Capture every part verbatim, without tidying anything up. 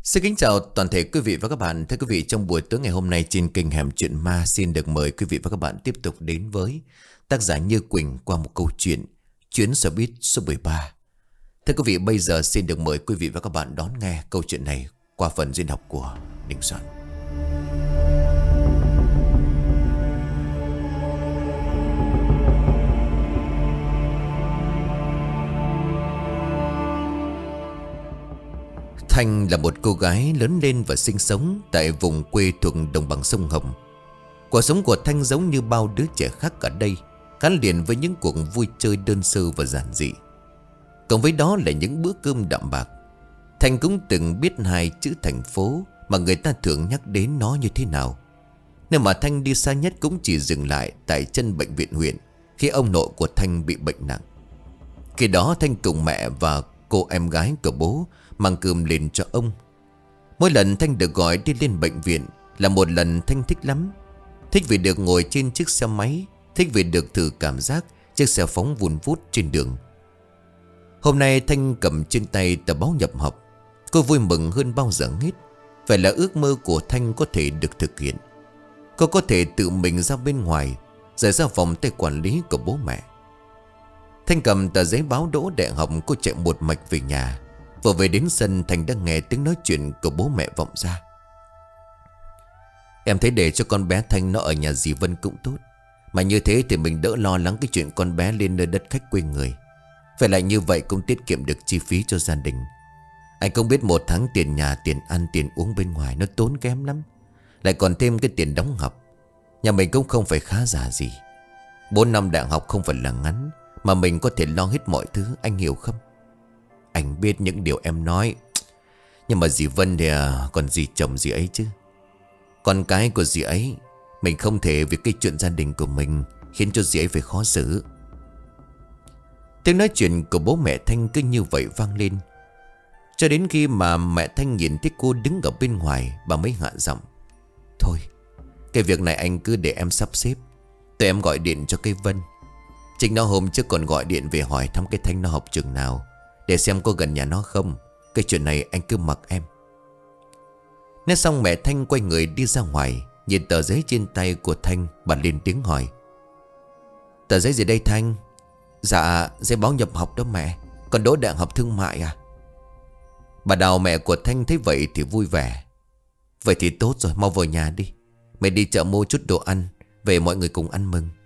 Xin kính chào toàn thể quý vị và các bạn. Thưa quý vị, trong buổi tối ngày hôm nay trên kênh Hẻm Chuyện Ma xin được mời quý vị và các bạn tiếp tục đến với tác giả Như Quỳnh qua một câu chuyện Chuyến xe buýt số mười ba. Thưa quý vị, bây giờ xin được mời quý vị và các bạn đón nghe câu chuyện này qua phần diễn đọc của Đình Soạn. Thanh là một cô gái lớn lên và sinh sống tại vùng quê thuộc đồng bằng sông Hồng. Cuộc sống của Thanh giống như bao đứa trẻ khác ở đây, gắn liền với những cuộc vui chơi đơn sơ và giản dị. Cộng với đó là những bữa cơm đạm bạc. Thanh cũng từng biết hai chữ thành phố mà người ta thường nhắc đến nó như thế nào. Nếu mà Thanh đi xa nhất cũng chỉ dừng lại tại chân bệnh viện huyện khi ông nội của Thanh bị bệnh nặng. Khi đó Thanh cùng mẹ và cô em gái của bố mang cơm lên cho ông. Mỗi lần Thanh được gọi đi lên bệnh viện là một lần Thanh thích lắm. Thích vì được ngồi trên chiếc xe máy, thích vì được thử cảm giác chiếc xe phóng vun vút trên đường. Hôm nay Thanh cầm trên tay tờ báo nhập học. Cô vui mừng hơn bao giờ hết. Vậy là ước mơ của Thanh có thể được thực hiện. Cô có thể tự mình ra bên ngoài, rời ra vòng tay quản lý của bố mẹ. Thanh cầm tờ giấy báo đỗ đại học. Cô chạy một mạch về nhà. Vừa về đến sân, Thanh đã nghe tiếng nói chuyện của bố mẹ vọng ra. Em thấy để cho con bé Thanh nó ở nhà dì Vân cũng tốt. Mà như thế thì mình đỡ lo lắng cái chuyện con bé lên nơi đất khách quê người. Phải lại như vậy cũng tiết kiệm được chi phí cho gia đình. Anh không biết một tháng tiền nhà, tiền ăn, tiền uống bên ngoài nó tốn kém lắm. Lại còn thêm cái tiền đóng học. Nhà mình cũng không phải khá giả gì. Bốn năm đại học không phải là ngắn, mà mình có thể lo hết mọi thứ, anh hiểu không? Anh biết những điều em nói. Nhưng mà dì Vân thì à, còn dì chồng dì ấy chứ. Con cái của dì ấy, mình không thể vì cái chuyện gia đình của mình khiến cho dì ấy phải khó xử. Tiếng nói chuyện của bố mẹ Thanh cứ như vậy vang lên. Cho đến khi mà mẹ Thanh nhìn thấy cô đứng ở bên ngoài, bà mới hạ giọng. Thôi, cái việc này anh cứ để em sắp xếp. Tụi em gọi điện cho cây Vân. Chính nó hôm trước còn gọi điện về hỏi thăm cái Thanh nó học trường nào, để xem có gần nhà nó không. Cái chuyện này anh cứ mặc em. Nói xong mẹ Thanh quay người đi ra ngoài. Nhìn tờ giấy trên tay của Thanh, bà lên tiếng hỏi. Tờ giấy gì đây Thanh? Dạ giấy báo nhập học đó mẹ. Còn đỗ đại học thương mại à? Bà Đào mẹ của Thanh thấy vậy thì vui vẻ. Vậy thì tốt rồi, mau vào nhà đi. Mẹ đi chợ mua chút đồ ăn, về mọi người cùng ăn mừng.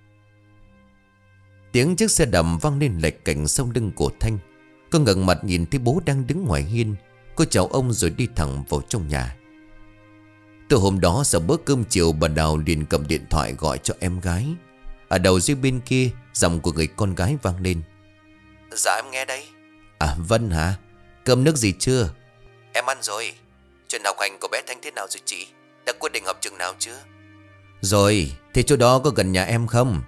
Tiếng chiếc xe đầm vang lên lệch cạnh sau lưng của Thanh. Cô ngẩng mặt nhìn thấy bố đang đứng ngoài hiên. Cô chào ông rồi đi thẳng vào trong nhà. Từ hôm đó sau bữa cơm chiều, bà Đào liền cầm điện thoại gọi cho em gái. Ở đầu dây bên kia, giọng của người con gái vang lên. Dạ em nghe đây. À Vân hả? Cơm nước gì chưa? Em ăn rồi. Chuyện học hành của bé Thanh thế nào rồi chị? Đã quyết định học trường nào chưa? Rồi, thế chỗ đó có gần nhà em không?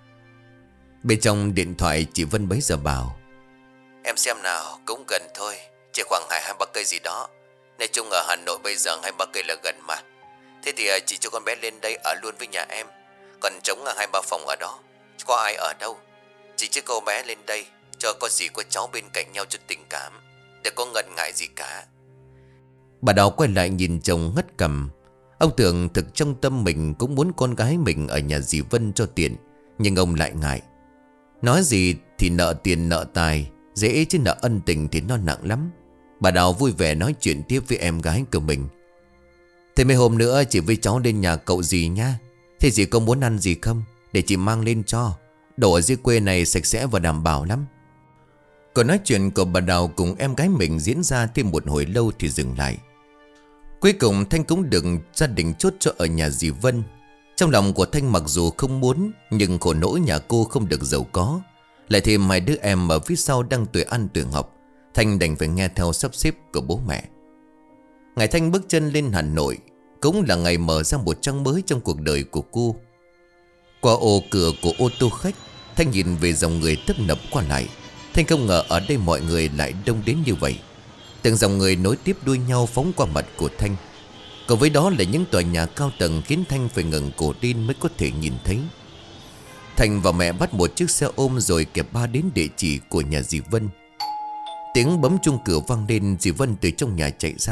Bên trong điện thoại chị Vân bấy giờ bảo. Em xem nào, cũng gần thôi. Chỉ khoảng hai hai ba cây gì đó. Nói chung ở Hà Nội bây giờ hai ba cây là gần mà. Thế thì chị cho con bé lên đây ở luôn với nhà em. Còn trống ở hai ba phòng ở đó, có ai ở đâu. Chị cho cô bé lên đây, cho có gì có cháu bên cạnh nhau cho tình cảm, đừng có ngần ngại gì cả. Bà Đào quay lại nhìn chồng ngất cằm. Ông tưởng thực trong tâm mình cũng muốn con gái mình ở nhà dì Vân cho tiện. Nhưng ông lại ngại. Nói gì thì nợ tiền nợ tài dễ, chứ nợ ân tình thì nó nặng lắm. Bà Đào vui vẻ nói chuyện tiếp với em gái của mình. Thế mấy hôm nữa chị với cháu lên nhà cậu dì nha. Thế dì có muốn ăn gì không? Để chị mang lên cho. Đồ ở dưới quê này sạch sẽ và đảm bảo lắm. Cuộc nói chuyện của bà Đào cùng em gái mình diễn ra thêm một hồi lâu thì dừng lại. Cuối cùng Thanh cũng được gia đình chốt cho ở nhà dì Vân. Trong lòng của Thanh mặc dù không muốn, nhưng khổ nỗi nhà cô không được giàu có, lại thêm hai đứa em ở phía sau đang tuổi ăn tuổi học. Thanh đành phải nghe theo sắp xếp của bố mẹ. Ngày Thanh bước chân lên Hà Nội cũng là ngày mở ra một trang mới trong cuộc đời của cô. Qua ô cửa của ô tô khách, Thanh nhìn về dòng người tấp nập qua lại. Thanh không ngờ ở đây mọi người lại đông đến như vậy. Từng dòng người nối tiếp đuôi nhau phóng qua mặt của Thanh. Còn với đó là những tòa nhà cao tầng khiến Thanh phải ngẩng cổ lên mới có thể nhìn thấy. Thanh và mẹ bắt một chiếc xe ôm rồi kẹp ba đến địa chỉ của nhà dì Vân. Tiếng bấm chuông cửa vang lên, dì Vân từ trong nhà chạy ra,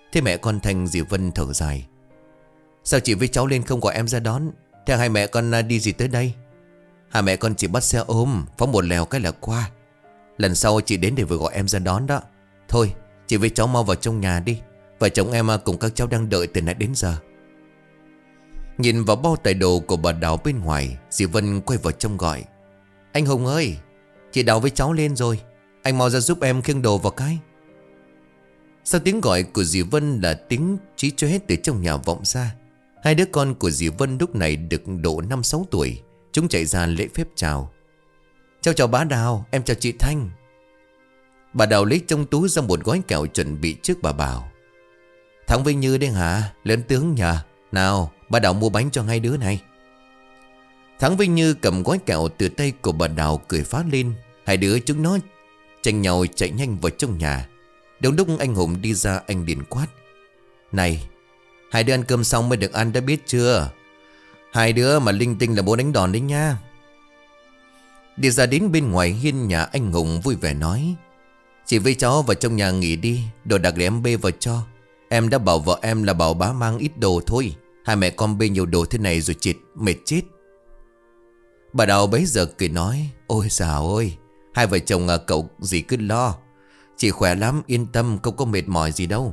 Thế mẹ con Thanh dì Vân thở dài. Sao chị với cháu lên không gọi em ra đón? Thế hai mẹ con đi gì tới đây? Hai mẹ con chỉ bắt xe ôm, phóng một lèo cái là qua. Lần sau chị đến để vừa gọi em ra đón đó. Thôi chị với cháu mau vào trong nhà đi. Vợ chồng em cùng các cháu đang đợi từ nãy đến giờ. Nhìn vào bao tải đồ của bà Đào bên ngoài, dì Vân quay vào trong gọi. Anh Hùng ơi, chị Đào với cháu lên rồi. Anh mau ra giúp em khiêng đồ vào cái. Sau tiếng gọi của dì Vân là tiếng chí chóe từ trong nhà vọng ra. Hai đứa con của dì Vân lúc này được độ năm sáu tuổi. Chúng chạy ra lễ phép chào. Cháu chào bá Đào, em chào chị Thanh. Bà Đào lấy trong túi ra một gói kẹo chuẩn bị trước bà bảo. Thằng Vinh Như đấy hả? Lớn tướng nhờ. Nào bà Đào mua bánh cho hai đứa này. Thằng Vinh Như cầm gói kẹo từ tay của bà Đào cười phá lên. Hai đứa chúng nó tranh nhau chạy nhanh vào trong nhà. Đúng lúc anh Hùng đi ra, anh liền quát. Này, hai đứa ăn cơm xong mới được ăn đã biết chưa? Hai đứa mà linh tinh là bố đánh đòn đấy nha. Đi ra đến bên ngoài hiên nhà, anh Hùng vui vẻ nói. Chị với cháu vào trong nhà nghỉ đi. Đồ đặc để em bê vào cho. Em đã bảo vợ em là bảo bá mang ít đồ thôi. Hai mẹ con bê nhiều đồ thế này rồi chịt mệt chết. Bà Đào bấy giờ cười nói. Ôi dào ơi, hai vợ chồng à, cậu gì cứ lo. Chị khỏe lắm, yên tâm, không có mệt mỏi gì đâu.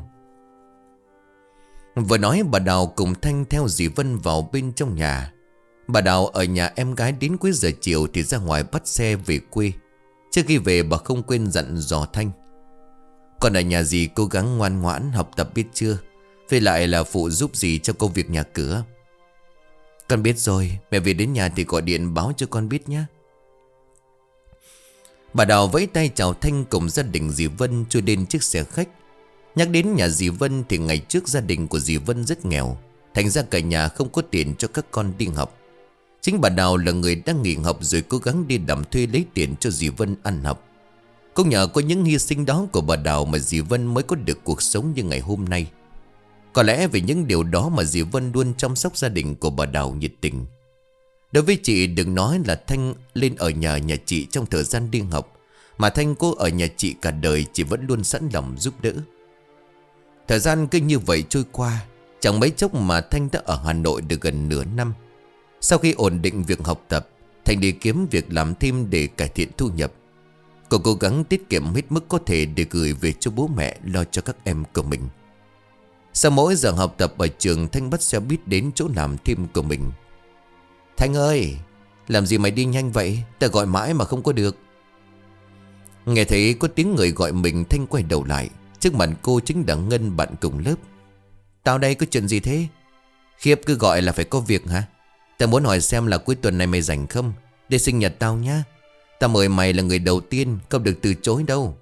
Vừa nói bà Đào cùng Thanh theo dì Vân vào bên trong nhà. Bà Đào ở nhà em gái đến cuối giờ chiều thì ra ngoài bắt xe về quê. Trước khi về bà không quên dặn dò Thanh. Còn ở nhà dì cố gắng ngoan ngoãn học tập biết chưa. Với lại là phụ giúp dì trong công việc nhà cửa. Con biết rồi, mẹ về đến nhà thì gọi điện báo cho con biết nhé. Bà Đào vẫy tay chào Thanh cùng gia đình dì Vân chui lên chiếc xe khách. Nhắc đến nhà dì Vân thì ngày trước gia đình của dì Vân rất nghèo. Thành ra cả nhà không có tiền cho các con đi học. Chính bà Đào là người đang nghỉ học rồi cố gắng đi làm thuê lấy tiền cho dì Vân ăn học. Cũng nhờ có những hy sinh đó của bà Đào mà dì Vân mới có được cuộc sống như ngày hôm nay. Có lẽ vì những điều đó mà dì Vân luôn chăm sóc gia đình của bà Đào nhiệt tình. Đối với chị đừng nói là Thanh lên ở nhà nhà chị trong thời gian đi học, mà Thanh cô ở nhà chị cả đời, chị vẫn luôn sẵn lòng giúp đỡ. Thời gian cứ như vậy trôi qua. Chẳng mấy chốc mà Thanh đã ở Hà Nội được gần nửa năm. Sau khi ổn định việc học tập, Thanh đi kiếm việc làm thêm để cải thiện thu nhập. Cô cố gắng tiết kiệm hết mức có thể để gửi về cho bố mẹ lo cho các em của mình. Sau mỗi giờ học tập ở trường, Thanh bắt xe buýt đến chỗ làm thêm của mình. Thanh ơi, làm gì mày đi nhanh vậy? Ta gọi mãi mà không có được. Nghe thấy có tiếng người gọi mình, Thanh quay đầu lại. Trước mặt cô chính là Ngân, bạn cùng lớp. Tao đây có chuyện gì thế? Khiếp, cứ gọi là phải có việc hả? Tao muốn hỏi xem là cuối tuần này mày rảnh không? Để sinh nhật tao nhá. Tao mời mày là người đầu tiên, không được từ chối đâu.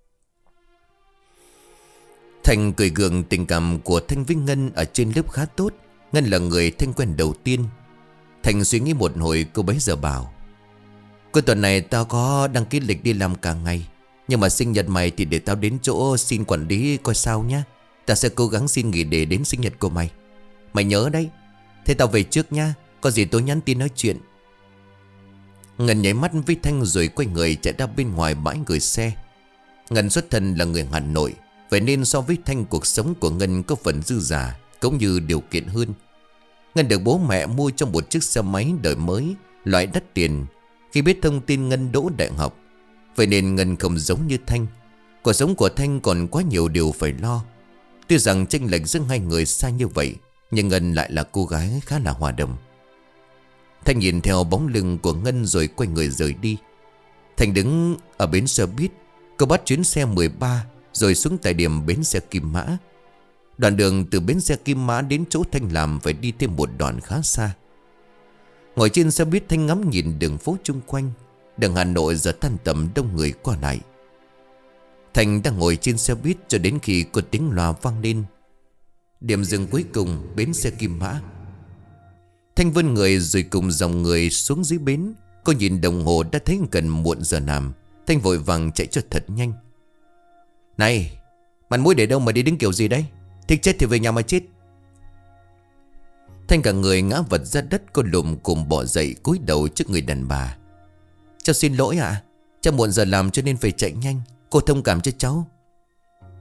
Thanh cười gượng. Tình cảm của Thanh với Ngân ở trên lớp khá tốt. Ngân là người Thanh quen đầu tiên. Thanh suy nghĩ một hồi, cô bấy giờ bảo. Cuối tuần này tao có đăng ký lịch đi làm cả ngày. Nhưng mà sinh nhật mày thì để tao đến chỗ xin quản lý coi sao nhá. Tao sẽ cố gắng xin nghỉ để đến sinh nhật của mày. Mày nhớ đấy. Thế tao về trước nhá. Có gì tôi nhắn tin nói chuyện. Ngân nháy mắt với Thanh rồi quay người chạy ra bên ngoài bãi gửi xe. Ngân xuất thân là người Hà Nội, vậy nên so với Thanh, cuộc sống của Ngân có phần dư giả cũng như điều kiện hơn. Ngân được bố mẹ mua cho một chiếc xe máy đời mới, loại đắt tiền. Khi biết thông tin Ngân đỗ đại học, vậy nên Ngân không giống như Thanh. Cuộc sống của Thanh còn quá nhiều điều phải lo. Tuy rằng chênh lệch giữa hai người xa như vậy, nhưng Ngân lại là cô gái khá là hòa đồng. Thanh nhìn theo bóng lưng của Ngân rồi quay người rời đi. Thanh đứng ở bến xe buýt. Cô bắt chuyến xe mười ba rồi xuống tại điểm bến xe Kim Mã. Đoạn đường từ bến xe Kim Mã đến chỗ Thanh làm phải đi thêm một đoạn khá xa. Ngồi trên xe buýt, Thanh ngắm nhìn đường phố chung quanh. Đường Hà Nội giờ tan tầm, đông người qua lại. Thanh đang ngồi trên xe buýt cho đến khi có tiếng loa vang lên. Điểm dừng cuối cùng, bến xe Kim Mã. Thanh vươn người rồi cùng dòng người xuống dưới bến. Cô nhìn đồng hồ đã thấy gần muộn giờ làm. Thanh vội vàng chạy cho thật nhanh. Này, mặt mũi để đâu mà đi đứng kiểu gì đấy? Thích chết thì về nhà mà chết. Thanh cả người ngã vật ra đất. Cô lùm cùng bỏ dậy cúi đầu trước người đàn bà. Cháu xin lỗi ạ à? Cháu muộn giờ làm cho nên phải chạy nhanh. Cô thông cảm cho cháu.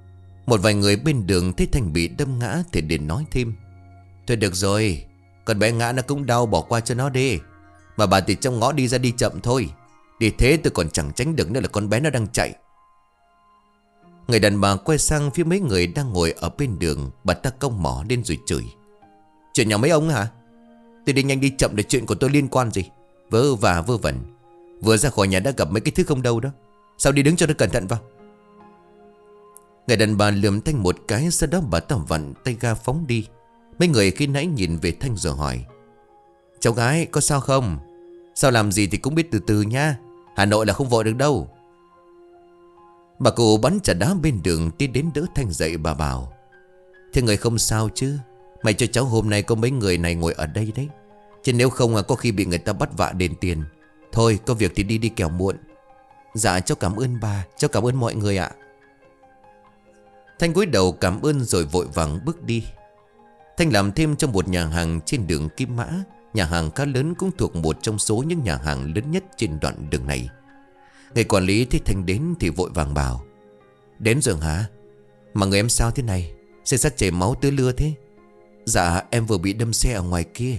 Một vài người bên đường thấy Thanh bị đâm ngã thì đến nói thêm: Thôi được rồi, con bé ngã nó cũng đau, bỏ qua cho nó đi. Mà bà từ trong ngõ đi ra đi chậm thôi. Đi thế tôi còn chẳng tránh được nữa là con bé nó đang chạy. Người đàn bà quay sang phía mấy người đang ngồi ở bên đường. Bà ta cong mỏ lên rồi chửi: Chuyện nhà mấy ông hả? Tôi đi nhanh đi chậm để chuyện của tôi liên quan gì? Vớ và vớ vẩn. Vừa ra khỏi nhà đã gặp mấy cái thứ không đâu đó. Sao đi đứng cho nó cẩn thận vào. Người đàn bà lườm Thanh một cái, sau đó bà ta vặn tay ga phóng đi. Mấy người khi nãy nhìn về Thanh rồi hỏi: Cháu gái có sao không? Sao làm gì thì cũng biết từ từ nha. Hà Nội là không vội được đâu. Bà cụ bắn trà đá bên đường đi đến đỡ Thanh dậy. Bà bảo: Thế người không sao chứ? Mày cho cháu hôm nay có mấy người này ngồi ở đây đấy, chứ nếu không có khi bị người ta bắt vạ đền tiền. Thôi có việc thì đi đi kẻo muộn. Dạ cháu cảm ơn bà. Cháu cảm ơn mọi người ạ. Thanh cúi đầu cảm ơn rồi vội vàng bước đi. Thanh làm thêm trong một nhà hàng trên đường Kim Mã. Nhà hàng khá lớn, cũng thuộc một trong số những nhà hàng lớn nhất trên đoạn đường này. Người quản lý thấy Thanh đến thì vội vàng bảo: Đến rồi hả? Mà người em sao thế này? Xe sắt chảy máu tứ lưa thế. Dạ em vừa bị đâm xe ở ngoài kia.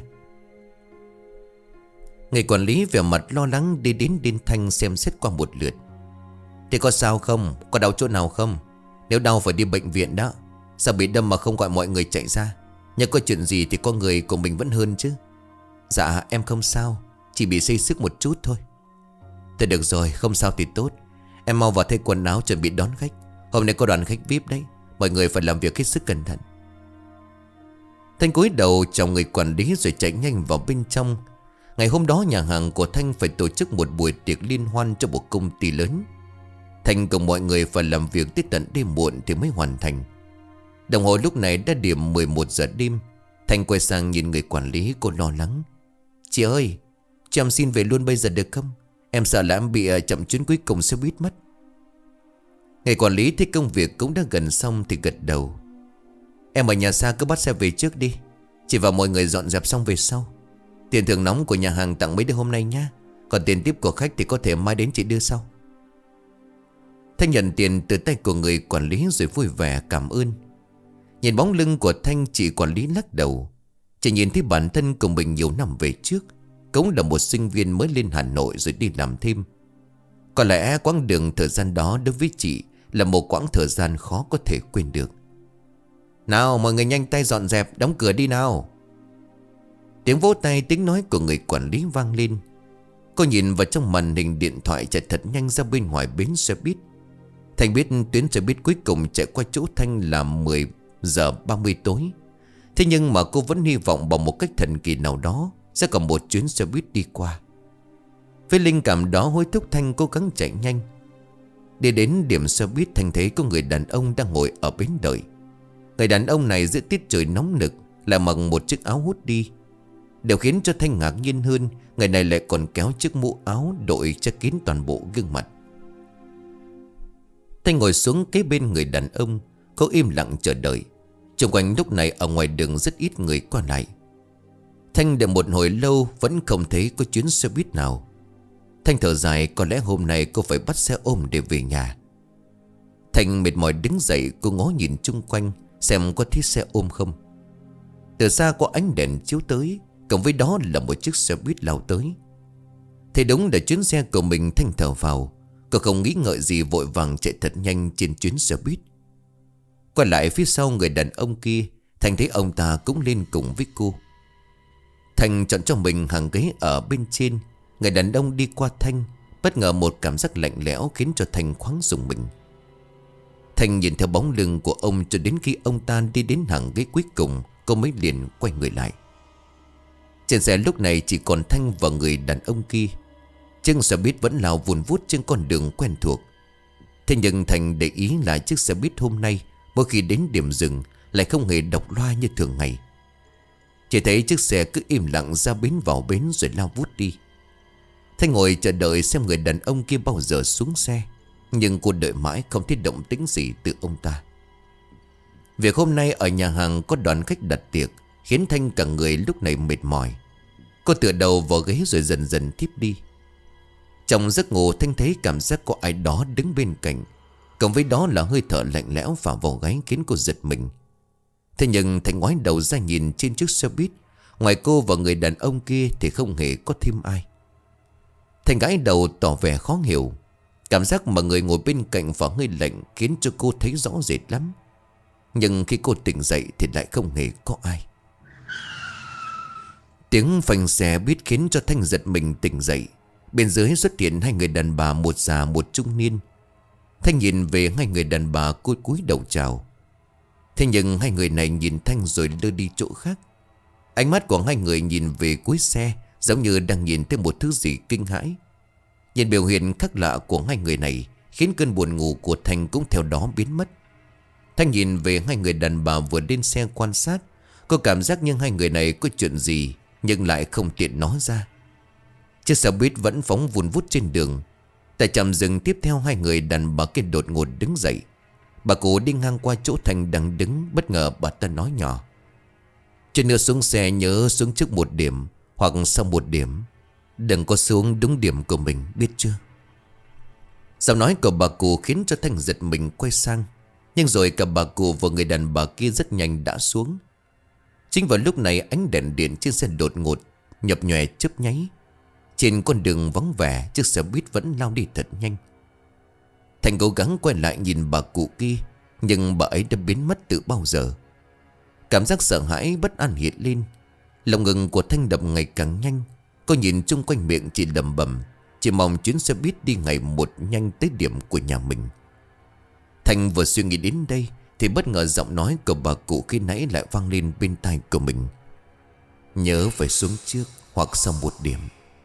Người quản lý vẻ mặt lo lắng đi đến bên Thanh xem xét qua một lượt. Thế có sao không? Có đau chỗ nào không? Nếu đau phải đi bệnh viện đó. Sao bị đâm mà không gọi mọi người chạy ra? Nhưng có chuyện gì thì có người của mình vẫn hơn chứ. Dạ em không sao, chỉ bị xây sức một chút thôi. Thôi được rồi, không sao thì tốt. Em mau vào thay quần áo chuẩn bị đón khách. Hôm nay có đoàn khách vi ai pi đấy. Mọi người phải làm việc hết sức cẩn thận. Thanh cúi đầu chào người quản lý rồi chạy nhanh vào bên trong. Ngày hôm đó nhà hàng của Thanh phải tổ chức một buổi tiệc liên hoan cho một công ty lớn. Thanh cùng mọi người phải làm việc tới tận đêm muộn thì mới hoàn thành. Đồng hồ lúc này đã điểm mười một giờ đêm. Thanh quay sang nhìn người quản lý, cô lo lắng: Chị ơi, cho em xin về luôn bây giờ được không? Em sợ là em bị chậm chuyến cuối cùng xe buýt mất. Người quản lý thấy công việc cũng đã gần xong thì gật đầu: Em ở nhà xa cứ bắt xe về trước đi. Chị và mọi người dọn dẹp xong về sau. Tiền thưởng nóng của nhà hàng tặng mấy đứa hôm nay nha. Còn tiền tiếp của khách thì có thể mai đến chị đưa sau. Thanh nhận tiền từ tay của người quản lý rồi vui vẻ cảm ơn. Nhìn bóng lưng của Thanh, chị quản lý lắc đầu. Chị nhìn thấy bản thân của mình nhiều năm về trước cũng là một sinh viên mới lên Hà Nội rồi đi làm thêm. Có lẽ quãng đường thời gian đó đối với chị là một quãng thời gian khó có thể quên được. Nào mọi người nhanh tay dọn dẹp, đóng cửa đi nào. Tiếng vỗ tay, tiếng nói của người quản lý vang lên. Cô nhìn vào trong màn hình điện thoại, chạy thật nhanh ra bên ngoài bến xe buýt. Thanh biết tuyến xe buýt cuối cùng chạy qua chỗ Thanh là mười giờ ba mươi tối. Thế nhưng mà cô vẫn hy vọng bằng một cách thần kỳ nào đó sẽ còn một chuyến xe buýt đi qua. Với linh cảm đó hối thúc Thanh cố gắng chạy nhanh. Đi đến điểm xe buýt, Thanh thấy có người đàn ông đang ngồi ở bến đợi. Người đàn ông này giữa tiết trời nóng nực lại mặc một chiếc áo hút đi. Điều khiến cho Thanh ngạc nhiên hơn, người này lại còn kéo chiếc mũ áo đội che kín toàn bộ gương mặt. Thanh ngồi xuống kế bên người đàn ông, cô im lặng chờ đợi. Xung quanh lúc này ở ngoài đường rất ít người qua lại. Thanh đợi một hồi lâu vẫn không thấy có chuyến xe buýt nào. Thanh thở dài, có lẽ hôm nay cô phải bắt xe ôm để về nhà. Thanh mệt mỏi đứng dậy, cô ngó nhìn chung quanh xem có thấy xe ôm không. Từ xa có ánh đèn chiếu tới, cộng với đó là một chiếc xe buýt lao tới. Thế đúng là chuyến xe của mình. Thanh thở vào, cô không nghĩ ngợi gì vội vàng chạy thật nhanh trên chuyến xe buýt. Quay lại phía sau người đàn ông kia, Thanh thấy ông ta cũng lên cùng với cô. Thanh chọn cho mình hàng ghế ở bên trên. Người đàn ông đi qua Thanh, bất ngờ một cảm giác lạnh lẽo khiến cho Thanh khoáng rùng mình. Thanh nhìn theo bóng lưng của ông cho đến khi ông ta đi đến hàng ghế cuối cùng, cô mới liền quay người lại. Trên xe lúc này chỉ còn Thanh và người đàn ông kia. Chiếc xe buýt vẫn lao vùn vút trên con đường quen thuộc. Thế nhưng Thanh để ý là chiếc xe buýt hôm nay mỗi khi đến điểm dừng lại không hề đọc loa như thường ngày. Chỉ thấy chiếc xe cứ im lặng ra bến vào bến rồi lao vút đi. Thanh ngồi chờ đợi xem người đàn ông kia bao giờ xuống xe, nhưng cô đợi mãi không thấy động tĩnh gì từ ông ta. Việc hôm nay ở nhà hàng có đoàn khách đặt tiệc khiến Thanh cả người lúc này mệt mỏi. Cô tựa đầu vào ghế rồi dần dần thiếp đi. Trong giấc ngủ Thanh thấy cảm giác có ai đó đứng bên cạnh. Cộng với đó là hơi thở lạnh lẽo phả vào gáy khiến cô giật mình. Thế nhưng Thành ngoái đầu ra nhìn trên chiếc xe buýt, ngoài cô và người đàn ông kia thì không hề có thêm ai. Thành gãi đầu tỏ vẻ khó hiểu. Cảm giác mà người ngồi bên cạnh và hơi lạnh khiến cho cô thấy rõ rệt lắm. Nhưng khi cô tỉnh dậy thì lại không hề có ai. Tiếng phanh xe buýt khiến cho Thanh giật mình tỉnh dậy. Bên dưới xuất hiện hai người đàn bà, một già một trung niên. Thanh nhìn về hai người đàn bà, cúi cúi đầu chào. Thế nhưng hai người này nhìn Thanh rồi đưa đi chỗ khác. Ánh mắt của hai người nhìn về cuối xe, giống như đang nhìn thấy một thứ gì kinh hãi. Nhìn biểu hiện khác lạ của hai người này khiến cơn buồn ngủ của Thanh cũng theo đó biến mất. Thanh nhìn về hai người đàn bà vừa lên xe quan sát. Cô cảm giác như hai người này có chuyện gì nhưng lại không tiện nói ra. Chiếc xe buýt vẫn phóng vun vút trên đường. Tại trạm dừng tiếp theo, hai người đàn bà kia đột ngột đứng dậy. Bà cụ đi ngang qua chỗ Thanh đang đứng, bất ngờ bà ta nói nhỏ: "Chuyện nữa xuống xe nhớ xuống trước một điểm hoặc sau một điểm. Đừng có xuống đúng điểm của mình, biết chưa?" Giọng nói của bà cụ khiến cho Thanh giật mình quay sang. Nhưng rồi cả bà cụ và người đàn bà kia rất nhanh đã xuống. Chính vào lúc này ánh đèn điện trên xe đột ngột nhập nhòe chớp nháy. Trên con đường vắng vẻ, chiếc xe buýt vẫn lao đi thật nhanh. Thành cố gắng quay lại nhìn bà cụ kia, nhưng bà ấy đã biến mất từ bao giờ. Cảm giác sợ hãi bất an hiện lên. Lòng ngực của Thanh đập ngày càng nhanh. Cô nhìn chung quanh miệng chỉ lẩm bẩm, chỉ mong chuyến xe buýt đi ngày một nhanh tới điểm của nhà mình. Thanh vừa suy nghĩ đến đây thì bất ngờ giọng nói của bà cụ khi nãy lại vang lên bên tai của mình: "Nhớ phải xuống trước hoặc sau một điểm."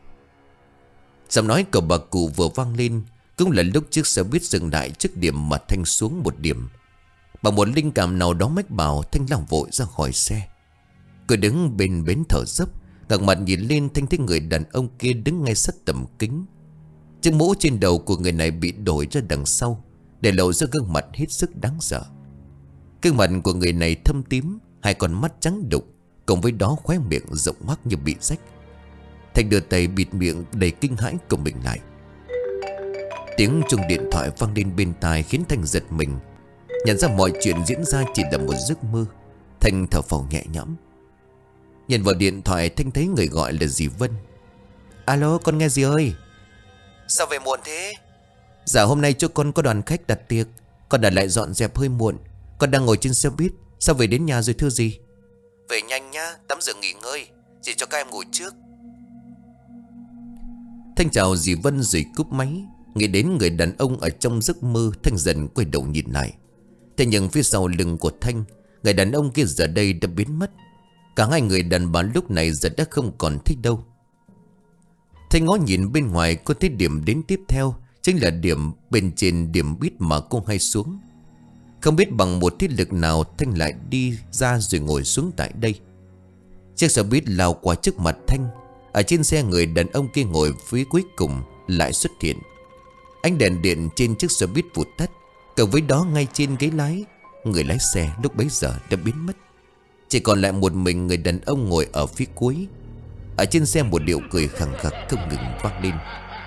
Giọng nói của bà cụ vừa vang lên cũng là lúc chiếc xe buýt dừng lại trước điểm mà Thanh xuống một điểm. Bằng một linh cảm nào đó mách bảo, Thanh lao vội ra khỏi xe. Cô đứng bên bến thở dốc, ngẩng mặt nhìn lên. Thanh thấy người đàn ông kia đứng ngay sát tầm kính. Chiếc mũ trên đầu của người này bị đổi ra đằng sau, để lộ ra gương mặt hết sức đáng sợ. Gương mặt của người này thâm tím, hai con mắt trắng đục, cùng với đó khóe miệng rộng hoác như bị rách. Thanh đưa tay bịt miệng đầy kinh hãi của mình lại. Tiếng chuông điện thoại vang lên bên tai khiến Thanh giật mình, nhận ra mọi chuyện diễn ra chỉ là một giấc mơ. Thanh thở phào nhẹ nhõm. Nhìn vào điện thoại, Thanh thấy người gọi là dì Vân. "Alo, con nghe dì ơi." "Sao về muộn thế?" "Dạ hôm nay chỗ con có đoàn khách đặt tiệc, con đã lại dọn dẹp hơi muộn. Con đang ngồi trên xe buýt. Sao về đến nhà rồi thưa dì?" "Về nhanh nhá, tắm rửa nghỉ ngơi, dì cho các em ngủ trước." Thanh chào dì Vân rồi cúp máy. Nghĩ đến người đàn ông ở trong giấc mơ, Thanh dần quay đầu nhìn lại. Thế nhưng phía sau lưng của Thanh, người đàn ông kia giờ đây đã biến mất. Cả hai người đàn bà lúc này giờ đã không còn thấy đâu. Thanh ngó nhìn bên ngoài, cô thấy điểm đến tiếp theo chính là điểm bên trên điểm buýt mà cô hay xuống. Không biết bằng một thiết lực nào, Thanh lại đi ra rồi ngồi xuống tại đây. Chiếc xe buýt lao qua trước mặt Thanh. Ở trên xe, người đàn ông kia ngồi phía cuối cùng lại xuất hiện. Ánh đèn điện trên chiếc xe buýt vụt tắt. Cộng với đó ngay trên ghế lái, người lái xe lúc bấy giờ đã biến mất. Chỉ còn lại một mình người đàn ông ngồi ở phía cuối. Ở trên xe một điệu cười khẳng khặc không ngừng vang lên.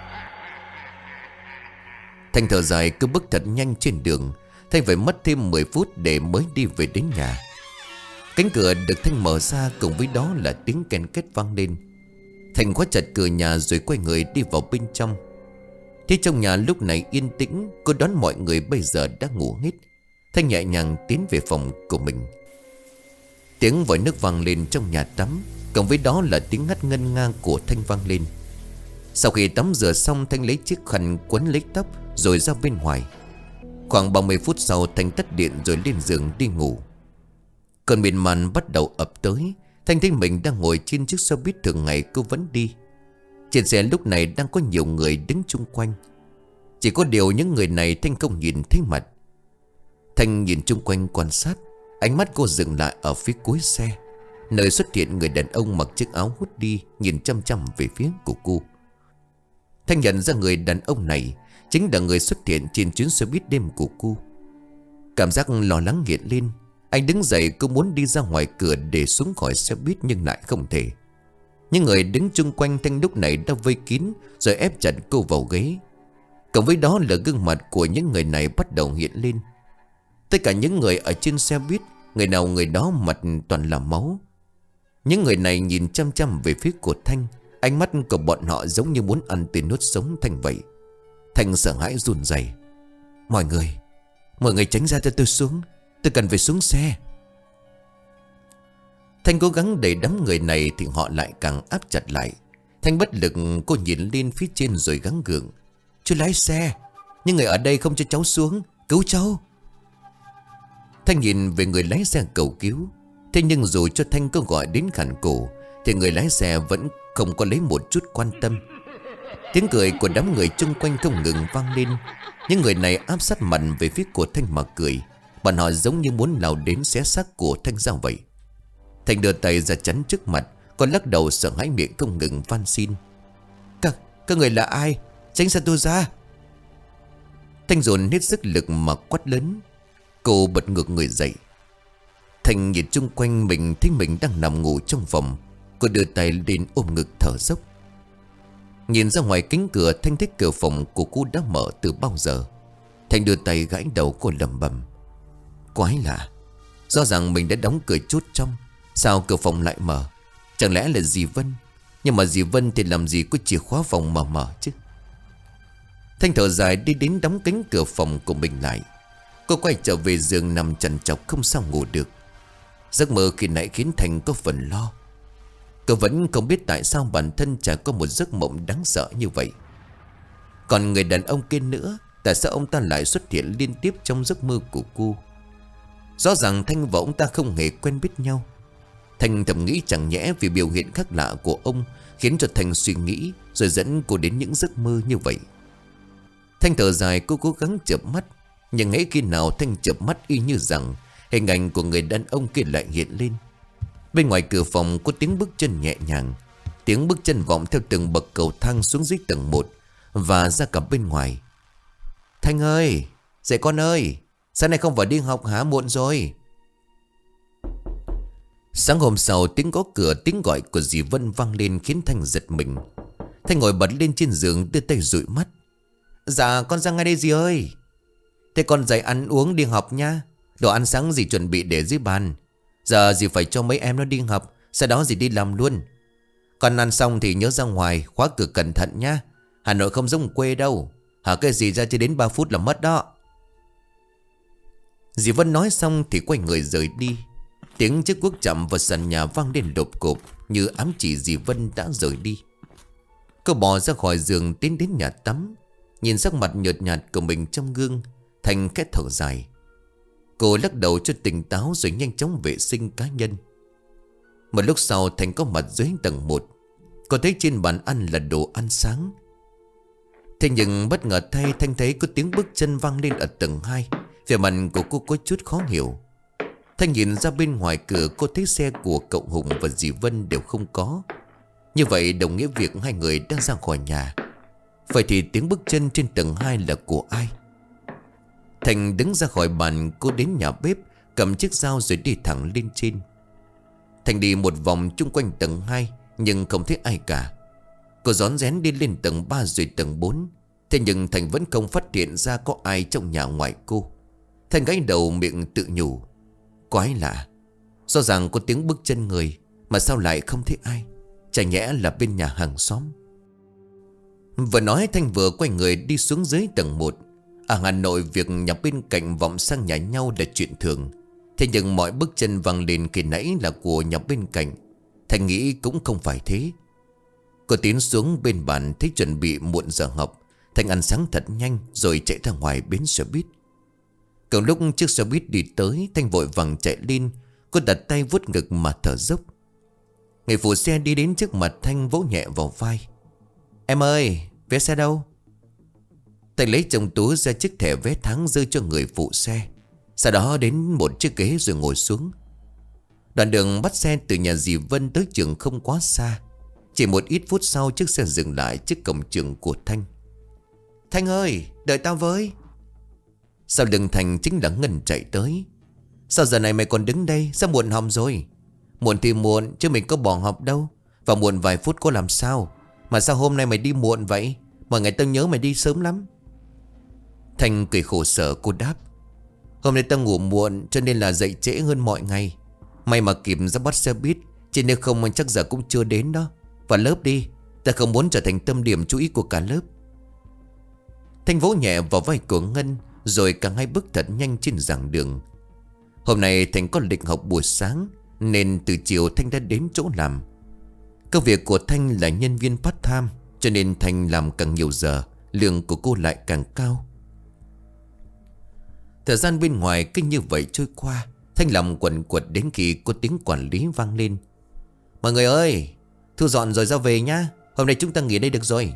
Thanh thở dài cứ bước thật nhanh trên đường. Thanh phải mất thêm mười phút để mới đi về đến nhà. Cánh cửa được Thanh mở ra, cùng với đó là tiếng ken két vang lên. Thanh khóa chặt cửa nhà rồi quay người đi vào bên trong. Thế trong nhà lúc này yên tĩnh. Cô đoán mọi người bây giờ đã ngủ hết. Thanh nhẹ nhàng tiến về phòng của mình. Tiếng vòi nước vang lên trong nhà tắm, cộng với đó là tiếng ngắt ngân nga của Thanh vang lên. Sau khi tắm rửa xong, Thanh lấy chiếc khăn quấn lấy tóc rồi ra bên ngoài. Khoảng ba mươi phút sau, Thanh tắt điện rồi lên giường đi ngủ. Cơn miên man bắt đầu ập tới. Thanh thấy mình đang ngồi trên chiếc xe buýt thường ngày cô vẫn đi. Trên xe lúc này đang có nhiều người đứng chung quanh. Chỉ có điều những người này Thanh không nhìn thấy mặt. Thanh nhìn chung quanh quan sát. Ánh mắt cô dừng lại ở phía cuối xe, nơi xuất hiện người đàn ông mặc chiếc áo hút đi, nhìn chăm chăm về phía của cô. Thanh nhận ra người đàn ông này chính là người xuất hiện trên chuyến xe buýt đêm của cô. Cảm giác lo lắng hiện lên. Anh đứng dậy, cô muốn đi ra ngoài cửa để xuống khỏi xe buýt nhưng lại không thể. Những người đứng chung quanh Thanh lúc này đã vây kín rồi ép chặt cô vào ghế. Cộng với đó là gương mặt của những người này bắt đầu hiện lên. Tất cả những người ở trên xe buýt, người nào người đó mặt toàn là máu. Những người này nhìn chăm chăm về phía của Thanh. Ánh mắt của bọn họ giống như muốn ăn tươi nuốt sống Thanh vậy. Thanh sợ hãi run rẩy. Mọi người, mọi người tránh ra cho tôi xuống. Tôi cần phải xuống xe. Thanh cố gắng đẩy đám người này thì họ lại càng áp chặt lại. Thanh bất lực, cô nhìn lên phía trên rồi gắng gượng. Chú lái xe, nhưng người ở đây không cho cháu xuống. Cứu cháu. Thanh nhìn về người lái xe cầu cứu. Thế nhưng dù cho Thanh có gọi đến khản cổ thì người lái xe vẫn không có lấy một chút quan tâm. Tiếng cười của đám người chung quanh không ngừng vang lên. Những người này áp sát mặt về phía của Thanh mà cười. Bọn họ giống như muốn lao đến xé xác của Thanh ra vậy. Thanh đưa tay ra chắn trước mặt, còn lắc đầu sợ hãi, miệng không ngừng van xin. Các, các người là ai? Tránh xa tôi ra. Thanh dồn hết sức lực mà quát lớn. Cô bật ngược người dậy. Thanh nhìn chung quanh mình, thấy mình đang nằm ngủ trong phòng. Cô đưa tay lên ôm ngực thở dốc. Nhìn ra ngoài cánh cửa, Thanh thấy cửa phòng của cô đã mở từ bao giờ. Thanh đưa tay gãi đầu, cô lẩm bẩm. Quái lạ, rõ ràng mình đã đóng cửa chốt trong, sao cửa phòng lại mở? Chẳng lẽ là dì Vân? Nhưng mà dì Vân thì làm gì có chìa khóa phòng mà mở chứ? Thanh thở dài đi đến đóng cánh cửa phòng của mình lại. Cô quay trở về giường nằm trằn trọc không sao ngủ được. Giấc mơ khi nãy khiến Thanh có phần lo. Cô vẫn không biết tại sao bản thân chả có một giấc mộng đáng sợ như vậy. Còn người đàn ông kia nữa, tại sao ông ta lại xuất hiện liên tiếp trong giấc mơ của cô? Rõ ràng Thanh và ông ta không hề quen biết nhau. Thanh thầm nghĩ chẳng nhẽ vì biểu hiện khác lạ của ông khiến cho Thanh suy nghĩ rồi dẫn cô đến những giấc mơ như vậy. Thanh thở dài, cô cố gắng chợp mắt. Nhưng hễ khi nào Thanh chợp mắt y như rằng hình ảnh của người đàn ông kia lại hiện lên. Bên ngoài cửa phòng có tiếng bước chân nhẹ nhàng. Tiếng bước chân vọng theo từng bậc cầu thang xuống dưới tầng một và ra cả bên ngoài. Thanh ơi, dậy con ơi, sáng nay không phải đi học hả? Muộn rồi. Sáng hôm sau, tiếng gõ cửa, tiếng gọi của dì Vân vang lên khiến Thanh giật mình. Thanh ngồi bật lên trên giường, đưa tay dụi mắt. Dạ con ra ngay đây dì ơi. Thế con dậy ăn uống đi học nha. Đồ ăn sáng dì chuẩn bị để dưới bàn. Giờ dì phải cho mấy em nó đi học, sau đó dì đi làm luôn. Con ăn xong thì nhớ ra ngoài, khóa cửa cẩn thận nha. Hà Nội không giống quê đâu. Hả cái gì ra chỉ đến ba phút là mất đó. Dì Vân nói xong thì quay người rời đi. Tiếng chiếc cuốc chạm vào sàn nhà vang lên đột cộp, như ám chỉ dì Vân đã rời đi. Cô bò ra khỏi giường tiến đến nhà tắm. Nhìn sắc mặt nhợt nhạt của mình trong gương, Thanh khẽ thở dài. Cô lắc đầu cho tỉnh táo rồi nhanh chóng vệ sinh cá nhân. Một lúc sau Thanh có mặt dưới tầng một. Cô thấy trên bàn ăn là đồ ăn sáng. Thế nhưng bất ngờ thay, Thanh thấy có tiếng bước chân vang lên ở tầng hai. Vẻ mặt của cô có chút khó hiểu. Thanh nhìn ra bên ngoài cửa, cô thấy xe của cậu Hùng và dì Vân đều không có. Như vậy đồng nghĩa việc hai người đang ra khỏi nhà. Vậy thì tiếng bước chân trên tầng hai là của ai? Thành đứng ra khỏi bàn, cô đến nhà bếp, cầm chiếc dao rồi đi thẳng lên trên. Thành đi một vòng chung quanh tầng hai nhưng không thấy ai cả. Cô rón rén đi lên tầng ba rồi tầng bốn. Thế nhưng Thành vẫn không phát hiện ra có ai trong nhà ngoài cô. Thành gãy đầu miệng tự nhủ. Quái lạ, rõ ràng có tiếng bước chân người mà sao lại không thấy ai? Chả nhẽ là bên nhà hàng xóm? Vừa nói Thanh vừa quay người đi xuống dưới tầng một. Ở Hà Nội việc nhà bên cạnh vọng sang nhà nhau là chuyện thường. Thế nhưng mọi bước chân vang lên khi nãy là của nhà bên cạnh. Thanh nghĩ cũng không phải thế. Cô tiến xuống bên bàn, thấy chuẩn bị muộn giờ học. Thanh ăn sáng thật nhanh rồi chạy ra ngoài bến xe buýt. Cậu lúc chiếc xe buýt đi tới, Thanh vội vàng chạy lên. Cô đặt tay vuốt ngực mà thở dốc. Người phụ xe đi đến trước mặt Thanh, vỗ nhẹ vào vai. Em ơi, vé xe đâu? Thanh lấy trong túi ra chiếc thẻ vé tháng dơ cho người phụ xe. Sau đó đến một chiếc ghế rồi ngồi xuống. Đoạn đường bắt xe từ nhà dì Vân tới trường không quá xa. Chỉ một ít phút sau chiếc xe dừng lại trước cổng trường của Thanh. Thanh ơi, đợi tao với. Sau lưng Thanh chính là Ngân chạy tới. Sao giờ này mày còn đứng đây? Sao muộn hòm rồi? Muộn thì muộn chứ mình có bỏ học đâu. Và muộn vài phút có làm sao? Mà sao hôm nay mày đi muộn vậy? Mọi ngày tao nhớ mày đi sớm lắm. Thanh cười khổ sở, cô đáp: Hôm nay tao ngủ muộn cho nên là dậy trễ hơn mọi ngày. May mà kịp ra bắt xe buýt, chứ nếu không chắc giờ cũng chưa đến đó. Vào lớp đi, ta không muốn trở thành tâm điểm chú ý của cả lớp. Thanh vỗ nhẹ vào vai của Ngân, rồi cả hai bước thật nhanh trên giảng đường. Hôm nay Thanh có lịch học buổi sáng, nên từ chiều Thanh đã đến chỗ làm. Công việc của Thanh là nhân viên part time, cho nên Thanh làm càng nhiều giờ, lương của cô lại càng cao. Thời gian bên ngoài cứ như vậy trôi qua. Thanh làm quần quật đến khi có tiếng quản lý vang lên: Mọi người ơi, thu dọn rồi ra về nhá, hôm nay chúng ta nghỉ đây được rồi.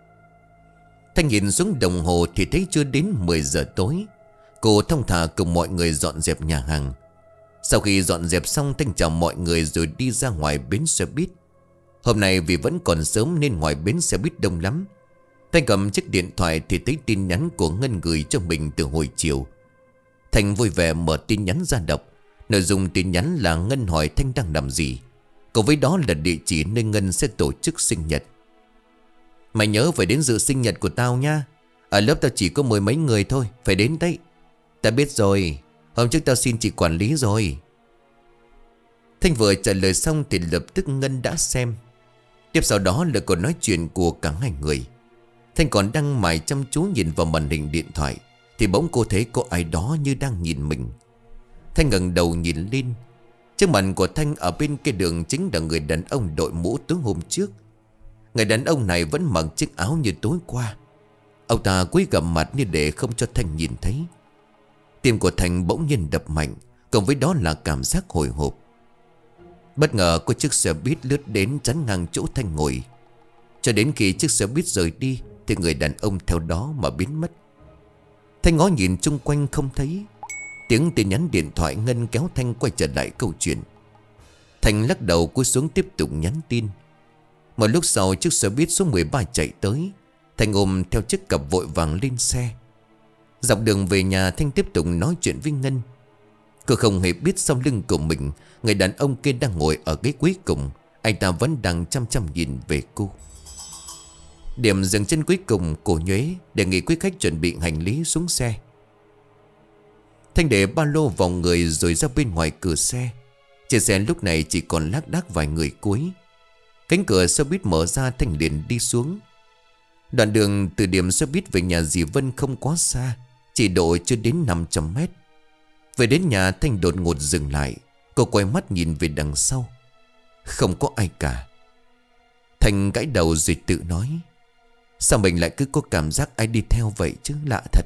Thanh nhìn xuống đồng hồ thì thấy chưa đến mười giờ tối. Cô thong thả cùng mọi người dọn dẹp nhà hàng. Sau khi dọn dẹp xong, Thanh chào mọi người rồi đi ra ngoài bến xe buýt. Hôm nay vì vẫn còn sớm nên ngoài bến xe buýt đông lắm. Thanh cầm chiếc điện thoại thì thấy tin nhắn của Ngân gửi cho mình từ hồi chiều. Thanh vui vẻ mở tin nhắn ra đọc. Nội dung tin nhắn là Ngân hỏi Thanh đang làm gì, cùng với đó là địa chỉ nơi Ngân sẽ tổ chức sinh nhật. Mày nhớ phải đến dự sinh nhật của tao nha. Ở lớp tao chỉ có mười mấy người thôi, phải đến đấy. Ta biết rồi, hôm trước tao xin chị quản lý rồi. Thanh vừa trả lời xong thì lập tức Ngân đã xem. Tiếp sau đó là cuộc nói chuyện của cả hai người. Thanh còn đang mải chăm chú nhìn vào màn hình điện thoại thì bỗng cô thấy có ai đó như đang nhìn mình. Thanh ngẩng đầu nhìn lên. Trước mặt của Thanh ở bên kia đường chính là người đàn ông đội mũ tối hôm trước. Người đàn ông này vẫn mặc chiếc áo như tối qua. Ông ta cúi gằm mặt như để không cho Thanh nhìn thấy. Tim của Thanh bỗng nhiên đập mạnh, cộng với đó là cảm giác hồi hộp. Bất ngờ có chiếc xe buýt lướt đến chắn ngang chỗ Thanh ngồi. Cho đến khi chiếc xe buýt rời đi thì người đàn ông theo đó mà biến mất. Thanh ngó nhìn chung quanh không thấy. Tiếng tin nhắn điện thoại Ngân kéo Thanh quay trở lại câu chuyện. Thanh lắc đầu cúi xuống tiếp tục nhắn tin. Một lúc sau chiếc xe buýt số mười ba chạy tới. Thanh ôm theo chiếc cặp vội vàng lên xe. Dọc đường về nhà Thanh tiếp tục nói chuyện với Ngân. Cô không hề biết sau lưng của mình, người đàn ông kia đang ngồi ở ghế cuối cùng. Anh ta vẫn đang chăm chăm nhìn về cô. Điểm dừng chân cuối cùng, cô nhuế đề nghị quý khách chuẩn bị hành lý xuống xe. Thanh để ba lô vào người rồi ra bên ngoài cửa xe. Trên xe lúc này chỉ còn lác đác vài người cuối. Cánh cửa xe buýt mở ra, Thanh liền đi xuống. Đoạn đường từ điểm xe buýt về nhà dì Vân không quá xa, chỉ độ chưa đến năm trăm mét. Về đến nhà Thanh đột ngột dừng lại. Cô quay mắt nhìn về đằng sau. Không có ai cả. Thanh gãi đầu rồi tự nói: Sao mình lại cứ có cảm giác ai đi theo vậy chứ, lạ thật.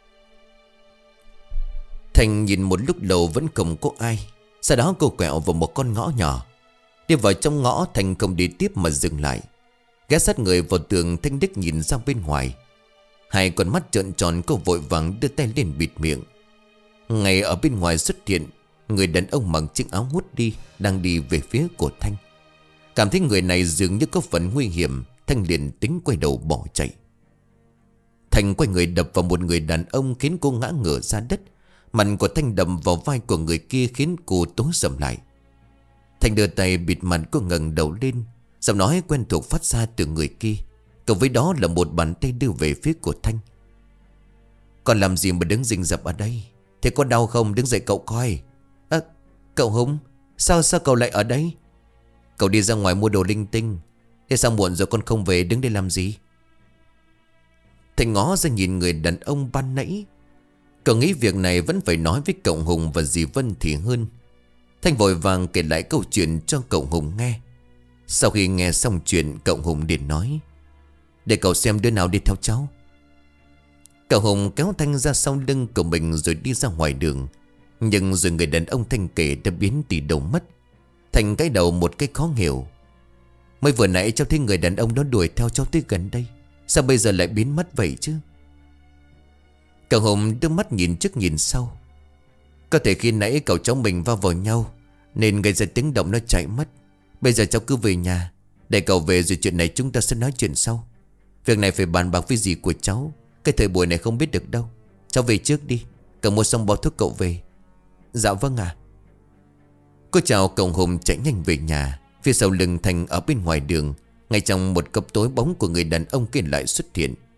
Thanh nhìn một lúc lâu vẫn không có ai. Sau đó cô quẹo vào một con ngõ nhỏ. Đi vào trong ngõ, Thanh không đi tiếp mà dừng lại. Ghé sát người vào tường, Thanh đích nhìn ra bên ngoài. Hai con mắt trợn tròn, cô vội vàng đưa tay lên bịt miệng. Ngay ở bên ngoài xuất hiện người đàn ông mặc chiếc áo hút đi, đang đi về phía của Thanh. Cảm thấy người này dường như có phần nguy hiểm, Thanh liền tính quay đầu bỏ chạy. Thanh quay người đập vào một người đàn ông khiến cô ngã ngửa ra đất. Mặt của Thanh đập vào vai của người kia khiến cô tối sầm lại. Thanh đưa tay bịt mặt, cô ngẩng đầu lên. Giọng nói quen thuộc phát ra từ người kia, cộng với đó là một bàn tay đưa về phía của Thanh. Còn làm gì mà đứng rình rập ở đây? Thế có đau không? Đứng dậy cậu coi. À, cậu Hùng, sao sao cậu lại ở đây? Cậu đi ra ngoài mua đồ linh tinh. Thế sao muộn rồi con không về, đứng đây làm gì? Thanh ngó ra nhìn người đàn ông ban nãy. Cậu nghĩ việc này vẫn phải nói với cậu Hùng và dì Vân thì hơn. Thanh vội vàng kể lại câu chuyện cho cậu Hùng nghe. Sau khi nghe xong chuyện, cậu Hùng liền nói: Để cậu xem đứa nào đi theo cháu. Cậu Hùng kéo Thanh ra sau lưng của mình rồi đi ra ngoài đường. Nhưng rồi người đàn ông Thanh kể đã biến từ đầu mất. Thanh cái đầu một cái khó hiểu. Mới vừa nãy cháu thấy người đàn ông đó đuổi theo cháu tới gần đây, sao bây giờ lại biến mất vậy chứ? Cậu Hùng đưa mắt nhìn trước nhìn sau. Có thể khi nãy cậu cháu mình va vào nhau nên gây ra tiếng động nó chạy mất. Bây giờ cháu cứ về nhà, để cậu về rồi chuyện này chúng ta sẽ nói chuyện sau. Việc này phải bàn bạc với dì của cháu. Cái thời buổi này không biết được đâu. Cháu về trước đi, cậu mua xong bao thuốc cậu về. Dạ vâng ạ. Cô chào cậu Hùng chạy nhanh về nhà. Phía sau lưng Thành ở bên ngoài đường, ngay trong một góc tối bóng của người đàn ông kia lại xuất hiện.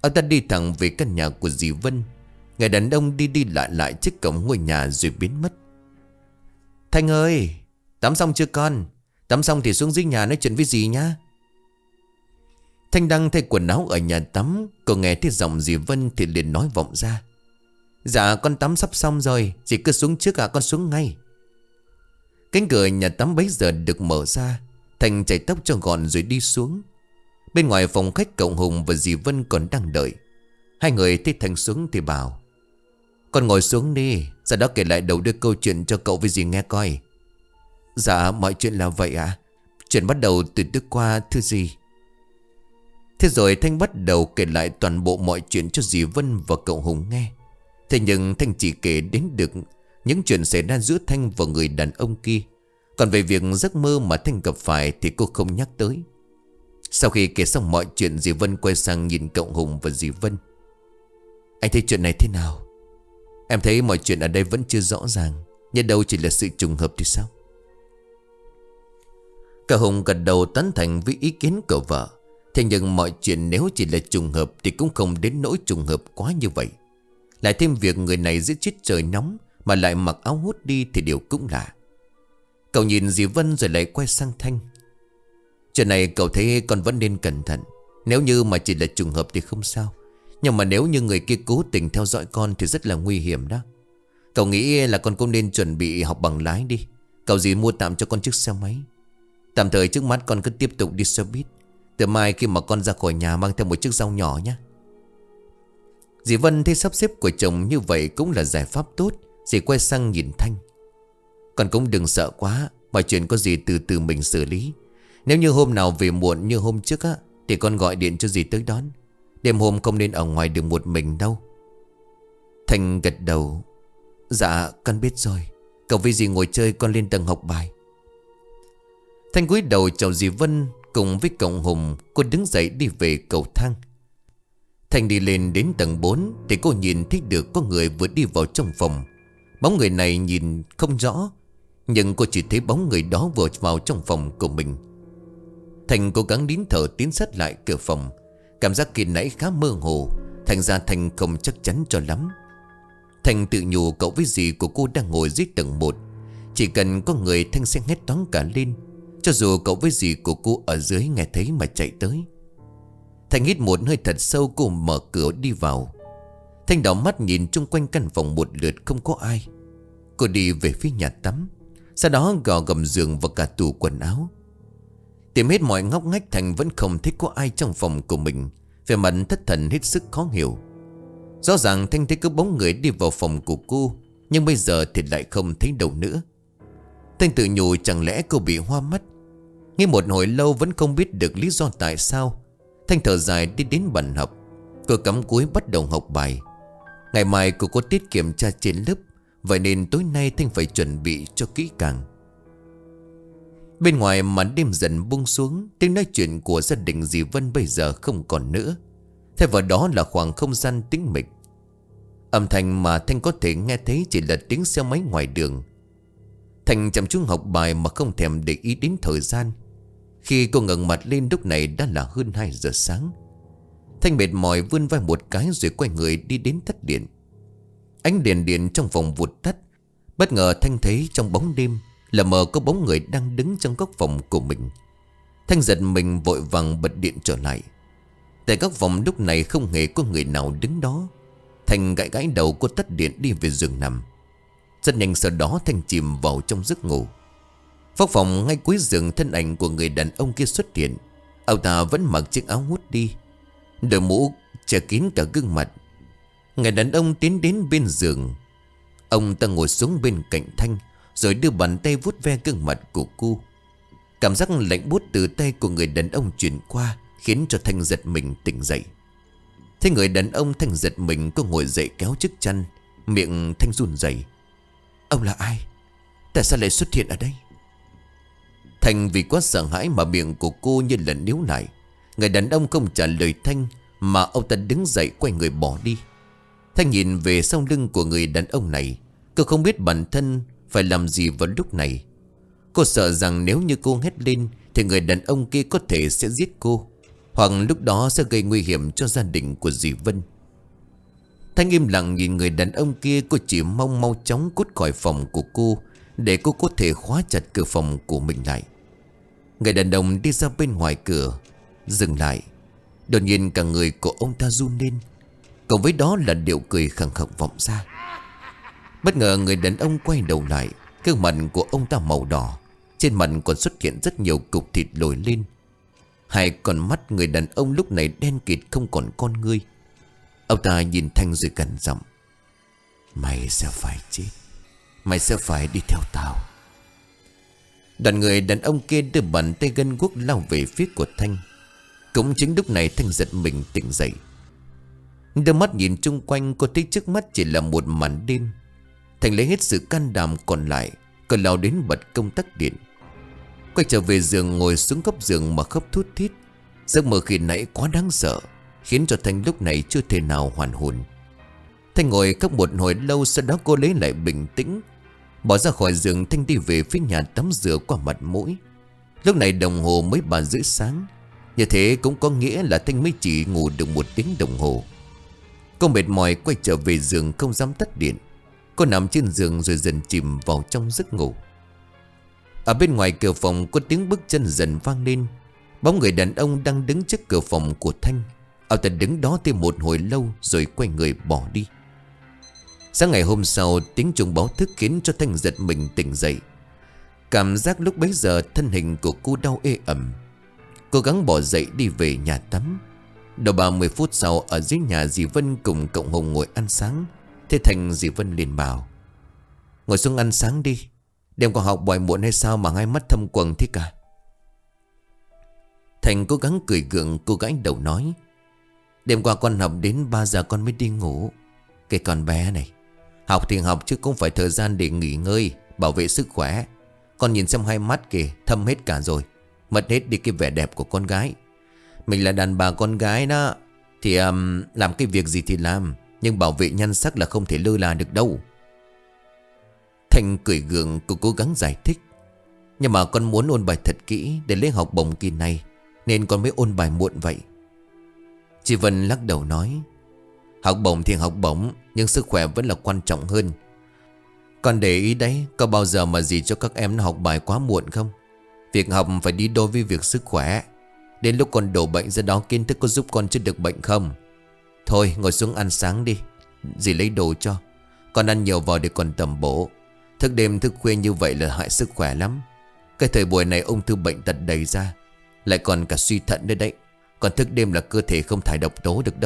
Ông ta đi thẳng về căn nhà của dì Vân. Người đàn ông đi đi lại lại trước cổng ngôi nhà rồi biến mất. Thanh ơi, tắm xong chưa con? Tắm xong thì xuống dưới nhà nói chuyện với dì nhá. Thanh đang thay quần áo ở nhà tắm. Cô nghe thấy giọng dì Vân thì liền nói vọng ra. Dạ con tắm sắp xong rồi, dì cứ xuống trước à, con xuống ngay. Cánh cửa nhà tắm bấy giờ được mở ra. Thanh chải tóc cho gọn rồi đi xuống. Bên ngoài phòng khách cậu Hùng và dì Vân còn đang đợi. Hai người thấy Thanh xuống thì bảo: Con ngồi xuống đi, sau đó kể lại đầu đuôi câu chuyện cho cậu với dì nghe coi. Dạ mọi chuyện là vậy ạ. Chuyện bắt đầu từ tối qua thưa dì. Thế rồi Thanh bắt đầu kể lại toàn bộ mọi chuyện cho dì Vân và cậu Hùng nghe. Thế nhưng Thanh chỉ kể đến được những chuyện xảy ra giữa Thanh và người đàn ông kia. Còn về việc giấc mơ mà Thanh gặp phải thì cô không nhắc tới. Sau khi kể xong mọi chuyện, dì Vân quay sang nhìn cậu Hùng và dì Vân. Anh thấy chuyện này thế nào? Em thấy mọi chuyện ở đây vẫn chưa rõ ràng, nhớ đâu chỉ là sự trùng hợp thì sao? Cậu Hùng gật đầu tán thành với ý kiến của vợ. Thế nhưng mọi chuyện nếu chỉ là trùng hợp thì cũng không đến nỗi trùng hợp quá như vậy. Lại thêm việc người này giết chết trời nóng mà lại mặc áo hút đi thì điều cũng lạ. Cậu nhìn dì Vân rồi lại quay sang Thanh. Chuyện này cậu thấy con vẫn nên cẩn thận. Nếu như mà chỉ là trùng hợp thì không sao, nhưng mà nếu như người kia cố tình theo dõi con thì rất là nguy hiểm đó. Cậu nghĩ là con cũng nên chuẩn bị học bằng lái đi. Cậu dì mua tạm cho con chiếc xe máy. Tạm thời trước mắt con cứ tiếp tục đi xe buýt. Từ mai khi mà con ra khỏi nhà mang theo một chiếc dao nhỏ nhé. Dì Vân thấy sắp xếp của chồng như vậy cũng là giải pháp tốt. Dì quay sang nhìn Thanh. Con cũng đừng sợ quá, mọi chuyện có gì từ từ mình xử lý. Nếu như hôm nào về muộn như hôm trước á thì con gọi điện cho dì tới đón. Đêm hôm không nên ở ngoài đường một mình đâu. Thanh gật đầu. Dạ con biết rồi. Cậu với dì ngồi chơi, con lên tầng học bài. Thanh cúi đầu chào dì Vân. Cùng với cậu Hùng, cô đứng dậy đi về cầu thang. Thanh đi lên đến tầng bốn thì cô nhìn thấy được có người vừa đi vào trong phòng. Bóng người này nhìn không rõ, nhưng cô chỉ thấy bóng người đó vừa vào trong phòng của mình. Thanh cố gắng nín thở tiến sát lại cửa phòng. Cảm giác kỳ nãy khá mơ hồ, thành ra Thanh không chắc chắn cho lắm. Thanh tự nhủ cậu với dì của cô đang ngồi dưới tầng một. Chỉ cần có người Thanh sẽ hét toáng cả lên, cho dù cậu với dì của cô ở dưới nghe thấy mà chạy tới. Thanh hít một hơi thật sâu, cô mở cửa đi vào. Thanh đảo mắt nhìn chung quanh căn phòng một lượt không có ai. Cô đi về phía nhà tắm, sau đó gò gầm giường và cả tủ quần áo. Tìm hết mọi ngóc ngách, Thanh vẫn không thấy có ai trong phòng của mình. Về mặt thất thần hết sức khó hiểu. Rõ ràng Thanh thấy có bóng người đi vào phòng của cô, nhưng bây giờ thì lại không thấy đâu nữa. Thanh tự nhủ chẳng lẽ cô bị hoa mắt. Nghe một hồi lâu vẫn không biết được lý do tại sao. Thanh thở dài đi đến bàn học. Cô cắm cúi bắt đầu học bài. Ngày mai cô có tiết kiểm tra trên lớp, vậy nên tối nay Thanh phải chuẩn bị cho kỹ càng. Bên ngoài màn đêm dần buông xuống. Tiếng nói chuyện của gia đình dì Vân bây giờ không còn nữa. Thay vào đó là khoảng không gian tĩnh mịch. Âm thanh mà Thanh có thể nghe thấy chỉ là tiếng xe máy ngoài đường. Thanh chăm chú học bài mà không thèm để ý đến thời gian. Khi cô ngẩng mặt lên lúc này đã là hơn hai giờ sáng. Thanh mệt mỏi vươn vai một cái rồi quay người đi đến tắt điện. Ánh đèn điện trong phòng vụt tắt. Bất ngờ Thanh thấy trong bóng đêm là mờ có bóng người đang đứng trong góc phòng của mình. Thanh giật mình vội vàng bật điện trở lại. Tại góc phòng lúc này không hề có người nào đứng đó. Thanh gãi gãi đầu, cô tắt điện đi về giường nằm. Rất nhanh sau đó Thanh chìm vào trong giấc ngủ. Phòng phòng ngay cuối giường, thân ảnh của người đàn ông kia xuất hiện. Ông ta vẫn mặc chiếc áo hút đi, đội mũ che kín cả gương mặt. Người đàn ông tiến đến bên giường. Ông ta ngồi xuống bên cạnh Thanh, rồi đưa bàn tay vuốt ve gương mặt của cô. Cảm giác lạnh buốt từ tay của người đàn ông chuyển qua khiến cho Thanh giật mình tỉnh dậy. Thấy người đàn ông, Thanh giật mình, cô ngồi dậy kéo chiếc chăn. Miệng Thanh run rẩy. Ông là ai? Tại sao lại xuất hiện ở đây? Thanh vì quá sợ hãi mà miệng của cô như là níu lại. Người đàn ông không trả lời Thanh mà ông ta đứng dậy quay người bỏ đi. Thanh nhìn về sau lưng của người đàn ông này. Cô không biết bản thân phải làm gì vào lúc này. Cô sợ rằng nếu như cô hét lên thì người đàn ông kia có thể sẽ giết cô. hoặc lúc đó sẽ gây nguy hiểm cho gia đình của dì Vân. Thanh im lặng nhìn người đàn ông kia. Cô chỉ mong mau chóng cút khỏi phòng của cô, để cô có thể khóa chặt cửa phòng của mình lại. Người đàn ông đi ra bên ngoài cửa, dừng lại. Đột nhiên cả người của ông ta run lên, cùng với đó là điệu cười khẳng khặc vọng ra. Bất ngờ người đàn ông quay đầu lại. Gương mặt của ông ta màu đỏ, trên mặt còn xuất hiện rất nhiều cục thịt nổi lên. Hai con mắt người đàn ông lúc này đen kịt, không còn con ngươi. Ông ta nhìn Thanh rồi gằn giọng: "Mày sẽ phải chết. Mày sẽ phải đi theo tao." Đoàn người đàn ông kia đưa bàn tay gân guốc lao về phía của Thanh. Cũng chính lúc này Thanh giật mình tỉnh dậy. Đưa mắt nhìn chung quanh, cô thấy trước mắt chỉ là một màn đêm. Thanh lấy hết sự can đảm còn lại, còn lao đến bật công tắc điện. Quay trở về giường, ngồi xuống góc giường mà khóc thút thít. Giấc mơ khi nãy quá đáng sợ, khiến cho Thanh lúc này chưa thể nào hoàn hồn. Thanh ngồi khóc một hồi lâu, sau đó cô lấy lại bình tĩnh, bỏ ra khỏi giường. Thanh đi về phía nhà tắm rửa qua mặt mũi. Lúc này đồng hồ mới ba rưỡi sáng. Như thế cũng có nghĩa là Thanh mới chỉ ngủ được một tiếng đồng hồ. Cô mệt mỏi quay trở về giường, không dám tắt điện. Cô nằm trên giường rồi dần chìm vào trong giấc ngủ. Ở bên ngoài cửa phòng có tiếng bước chân dần vang lên. Bóng người đàn ông đang đứng trước cửa phòng của Thanh. Ông ta đứng đó thêm một hồi lâu rồi quay người bỏ đi. Sáng ngày hôm sau, tiếng chuông báo thức khiến cho Thanh giật mình tỉnh dậy. Cảm giác lúc bấy giờ thân hình của cô đau ê ẩm. Cố gắng bỏ dậy đi về nhà tắm. Đầu ba mươi phút sau, ở dưới nhà dì Vân cùng cậu Hùng ngồi ăn sáng. Thế Thành dì Vân liền bảo: "Ngồi xuống ăn sáng đi. Đêm qua học bài muộn hay sao mà hai mắt thâm quầng thế cả?" Thành cố gắng cười gượng. Cô gái đầu nói: "Đêm qua con học đến ba giờ con mới đi ngủ. Cái con bé này, học thì học chứ cũng phải thời gian để nghỉ ngơi, bảo vệ sức khỏe. Con nhìn xem hai mắt kìa, thâm hết cả rồi. Mất hết đi cái vẻ đẹp của con gái. Mình là đàn bà con gái đó, thì um, làm cái việc gì thì làm, nhưng bảo vệ nhan sắc là không thể lơ là được đâu." Thành cười gượng. Cô cố gắng giải thích: "Nhưng mà con muốn ôn bài thật kỹ để lấy học bổng kỳ này, nên con mới ôn bài muộn vậy." Chị Vân lắc đầu nói: "Học bổng thì học bổng, nhưng sức khỏe vẫn là quan trọng hơn. Con để ý đấy, có bao giờ mà gì cho các em nó học bài quá muộn không? Việc học phải đi đôi với việc sức khỏe. Đến lúc con đổ bệnh ra đó, kiến thức có giúp con chữa được bệnh không? Thôi ngồi xuống ăn sáng đi, dì lấy đồ cho. Con ăn nhiều vào để còn tầm bổ. Thức đêm thức khuya như vậy là hại sức khỏe lắm. Cái thời buổi này ung thư bệnh tật đầy ra, lại còn cả suy thận nữa đấy. Còn thức đêm là cơ thể không thải độc tố được đâu."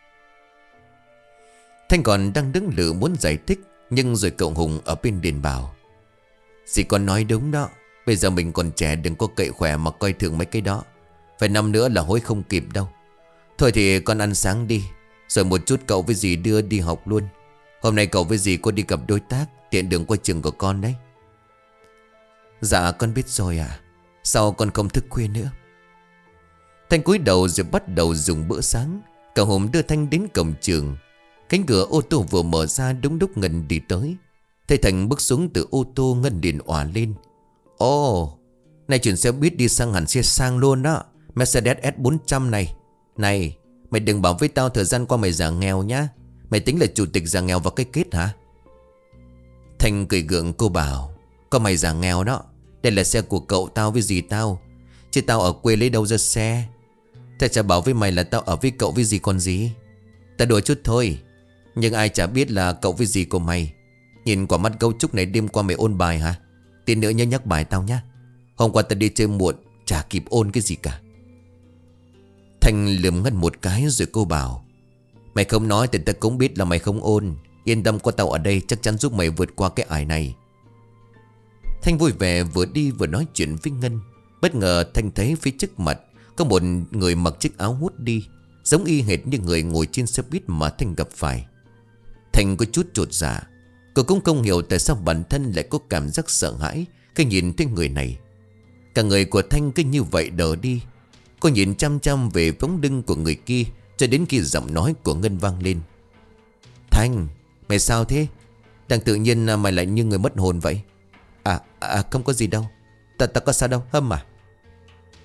Thanh còn đang đứng lự muốn giải thích, nhưng rồi cậu Hùng ở bên đền bảo: "Dì con nói đúng đó. Bây giờ mình còn trẻ, đừng có cậy khỏe mà coi thường mấy cái đó. Phải năm nữa là hối không kịp đâu. Thôi thì con ăn sáng đi, rồi một chút cậu với dì đưa đi học luôn. Hôm nay cậu với dì có đi gặp đối tác, tiện đường qua trường của con đấy." "Dạ con biết rồi ạ. Sau con không thức khuya nữa." Thanh cúi đầu rồi bắt đầu dùng bữa sáng. Cậu Hùng đưa Thanh đến cổng trường. Cánh cửa ô tô vừa mở ra, đúng lúc Ngân đi tới. Thấy Thành bước xuống từ ô tô, Ngân liền òa lên: "Ồ, này chuyển xe buýt đi sang hẳn xe sang luôn đó. Mercedes S bốn trăm này. Này, mày đừng bảo với tao thời gian qua mày giả nghèo nhá. Mày tính là chủ tịch giả nghèo vào cái kết hả?" Thành cười gượng. Cô bảo: "Có mày giả nghèo đó. Đây là xe của cậu tao với dì tao, chứ tao ở quê lấy đâu ra xe. Tao chả bảo với mày là tao ở với cậu với dì còn gì. Tao đùa chút thôi, nhưng ai chả biết là cậu với dì của mày. Nhìn quả mắt gấu trúc này, đêm qua mày ôn bài hả? Tí nữa nhớ nhắc bài tao nhá. Hôm qua tao đi chơi muộn, chả kịp ôn cái gì cả." Thành lườm Ngân một cái rồi cô bảo: "Mày không nói thì tao cũng biết là mày không ôn. Yên tâm, có tao ở đây chắc chắn giúp mày vượt qua cái ải này." Thanh vui vẻ vừa đi vừa nói chuyện với Ngân. Bất ngờ Thanh thấy phía trước mặt có một người mặc chiếc áo hút đi, giống y hệt như người ngồi trên xe buýt mà Thanh gặp phải. Thanh có chút chột dạ. Cô cũng không hiểu tại sao bản thân lại có cảm giác sợ hãi khi nhìn thấy người này. Cả người của Thanh cứ như vậy đờ đi. Cô nhìn chăm chăm về bóng lưng của người kia, cho đến khi giọng nói của Ngân vang lên: "Thanh, mày sao thế? Đang tự nhiên mày lại như người mất hồn vậy." À, à không có gì đâu. Ta, ta có sao đâu Hâm à?"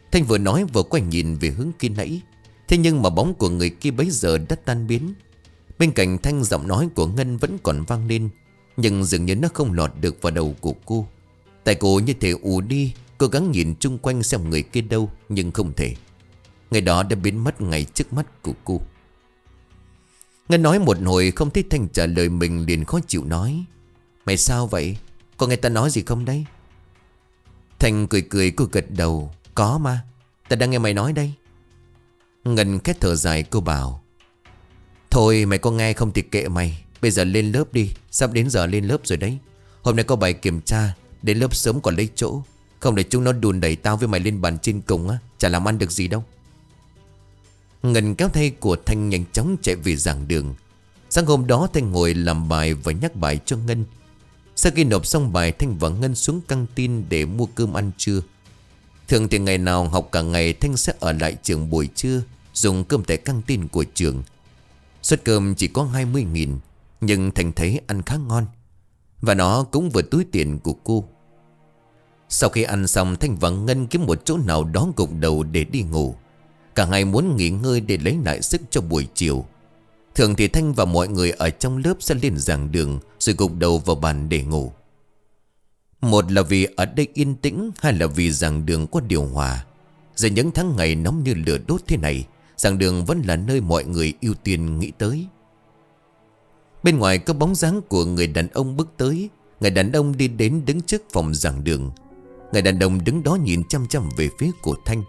Thanh vừa nói vừa quay nhìn về hướng kia nãy. Thế nhưng mà bóng của người kia bấy giờ đã tan biến. Bên cạnh Thanh, giọng nói của Ngân vẫn còn vang lên, nhưng dường như nó không lọt được vào đầu của cô. Tại cô như thể ù đi, cố gắng nhìn chung quanh xem người kia đâu, nhưng không thể. Người đó đã biến mất ngay trước mắt của cô. Ngân nói một hồi không thấy Thanh trả lời mình, liền khó chịu nói: Mày sao vậy? Có nghe ta nói gì không đấy? Thanh cười cười, cô gật đầu: Có mà, ta đang nghe mày nói đây. Ngân khét thở dài, cô bảo: Thôi mày có nghe không thì kệ mày. Bây giờ lên lớp đi, sắp đến giờ lên lớp rồi đấy. Hôm nay có bài kiểm tra, đến lớp sớm còn lấy chỗ. Không để chúng nó đùn đẩy tao với mày lên bàn trên cùng á, chả làm ăn được gì đâu. Ngân kéo tay của Thanh nhanh chóng chạy về giảng đường. Sáng hôm đó Thanh ngồi làm bài và nhắc bài cho Ngân. Sau khi nộp xong bài, Thanh và Ngân xuống căng tin để mua cơm ăn trưa. Thường thì ngày nào học cả ngày, Thanh sẽ ở lại trường buổi trưa, dùng cơm tại căng tin của trường. Suất cơm chỉ có hai mươi nghìn, nhưng Thanh thấy ăn khá ngon, và nó cũng vừa túi tiền của cô. Sau khi ăn xong, Thanh và Ngân kiếm một chỗ nào đó gục đầu để đi ngủ. Cả hai muốn nghỉ ngơi để lấy lại sức cho buổi chiều. Thường thì Thanh và mọi người ở trong lớp sẽ lên giảng đường rồi gục đầu vào bàn để ngủ. Một là vì ở đây yên tĩnh, hai là vì giảng đường có điều hòa. Giữa những tháng ngày nóng như lửa đốt thế này, giảng đường vẫn là nơi mọi người ưu tiên nghĩ tới. Bên ngoài có bóng dáng của người đàn ông bước tới. Người đàn ông đi đến đứng trước phòng giảng đường. Người đàn ông đứng đó nhìn chăm chăm về phía của Thanh.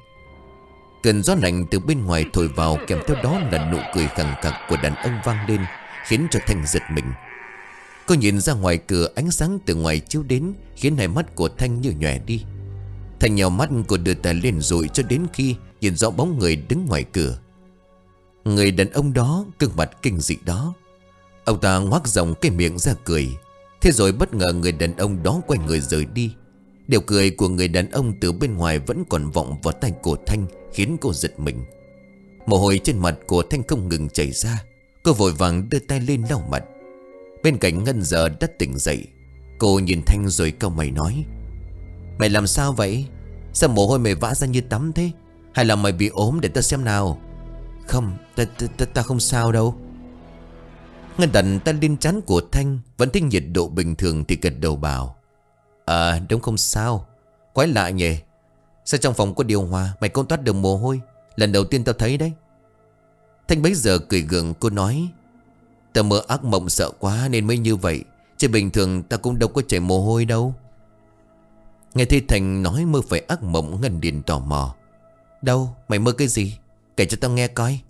Cơn gió lạnh từ bên ngoài thổi vào, kèm theo đó là nụ cười khẳng khặc của đàn ông vang lên, khiến cho Thanh giật mình. Cô nhìn ra ngoài cửa, ánh sáng từ ngoài chiếu đến khiến hai mắt của Thanh như nhòe đi. Thanh nhào mắt, cô đưa tay lên dụi cho đến khi nhìn rõ bóng người đứng ngoài cửa. Người đàn ông đó, gương mặt kinh dị đó. Ông ta ngoác rộng cái miệng ra cười. Thế rồi bất ngờ người đàn ông đó quay người rời đi. Điều cười của người đàn ông từ bên ngoài vẫn còn vọng vào tai cổ Thanh, khiến cô giật mình. Mồ hôi trên mặt của Thanh không ngừng chảy ra. Cô vội vàng đưa tay lên lau mặt. Bên cạnh Ngân giờ đã tỉnh dậy. Cô nhìn Thanh rồi cau mày nói: Mày làm sao vậy? Sao mồ hôi mày vã ra như tắm thế? Hay là mày bị ốm để ta xem nào? Không, ta, ta, ta, ta không sao đâu. Ngân đặt tay lên trán của Thanh, vẫn thấy nhiệt độ bình thường thì gật đầu bảo: À đúng, không sao. Quái lạ nhỉ, sao trong phòng có điều hòa mày không toát được mồ hôi? Lần đầu tiên tao thấy đấy. Thanh bấy giờ cười gượng, cô nói: Tao mơ ác mộng sợ quá nên mới như vậy, chứ bình thường tao cũng đâu có chảy mồ hôi đâu. Nghe thấy Thanh nói mơ phải ác mộng, Ngân liền tò mò: Đâu, mày mơ cái gì? Kể cho tao nghe coi.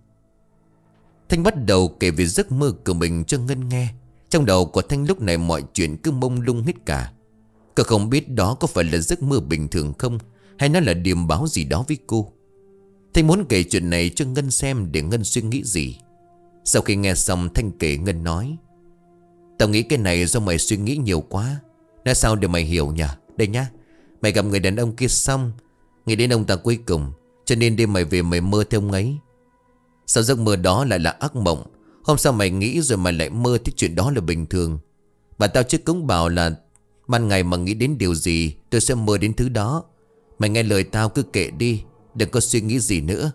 Thanh bắt đầu kể về giấc mơ của mình cho Ngân nghe. Trong đầu của Thanh lúc này mọi chuyện cứ mông lung hết cả. Cô không biết đó có phải là giấc mơ bình thường không, hay nó là điềm báo gì đó với cô. Thanh muốn kể chuyện này cho Ngân xem để Ngân suy nghĩ gì. Sau khi nghe xong, Thanh kể, Ngân nói: Tao nghĩ cái này do mày suy nghĩ nhiều quá. Nói sao để mày hiểu nhỉ? Đây nhá, mày gặp người đàn ông kia xong, nghĩ đến ông ta cuối cùng, cho nên đêm mày về mày mơ theo ông ấy. Sao giấc mơ đó lại là ác mộng? Hôm sau mày nghĩ rồi mày lại mơ thì chuyện đó là bình thường. Bà tao trước cũng bảo là ban ngày mà nghĩ đến điều gì tôi sẽ mơ đến thứ đó. Mày nghe lời tao, cứ kệ đi, đừng có suy nghĩ gì nữa.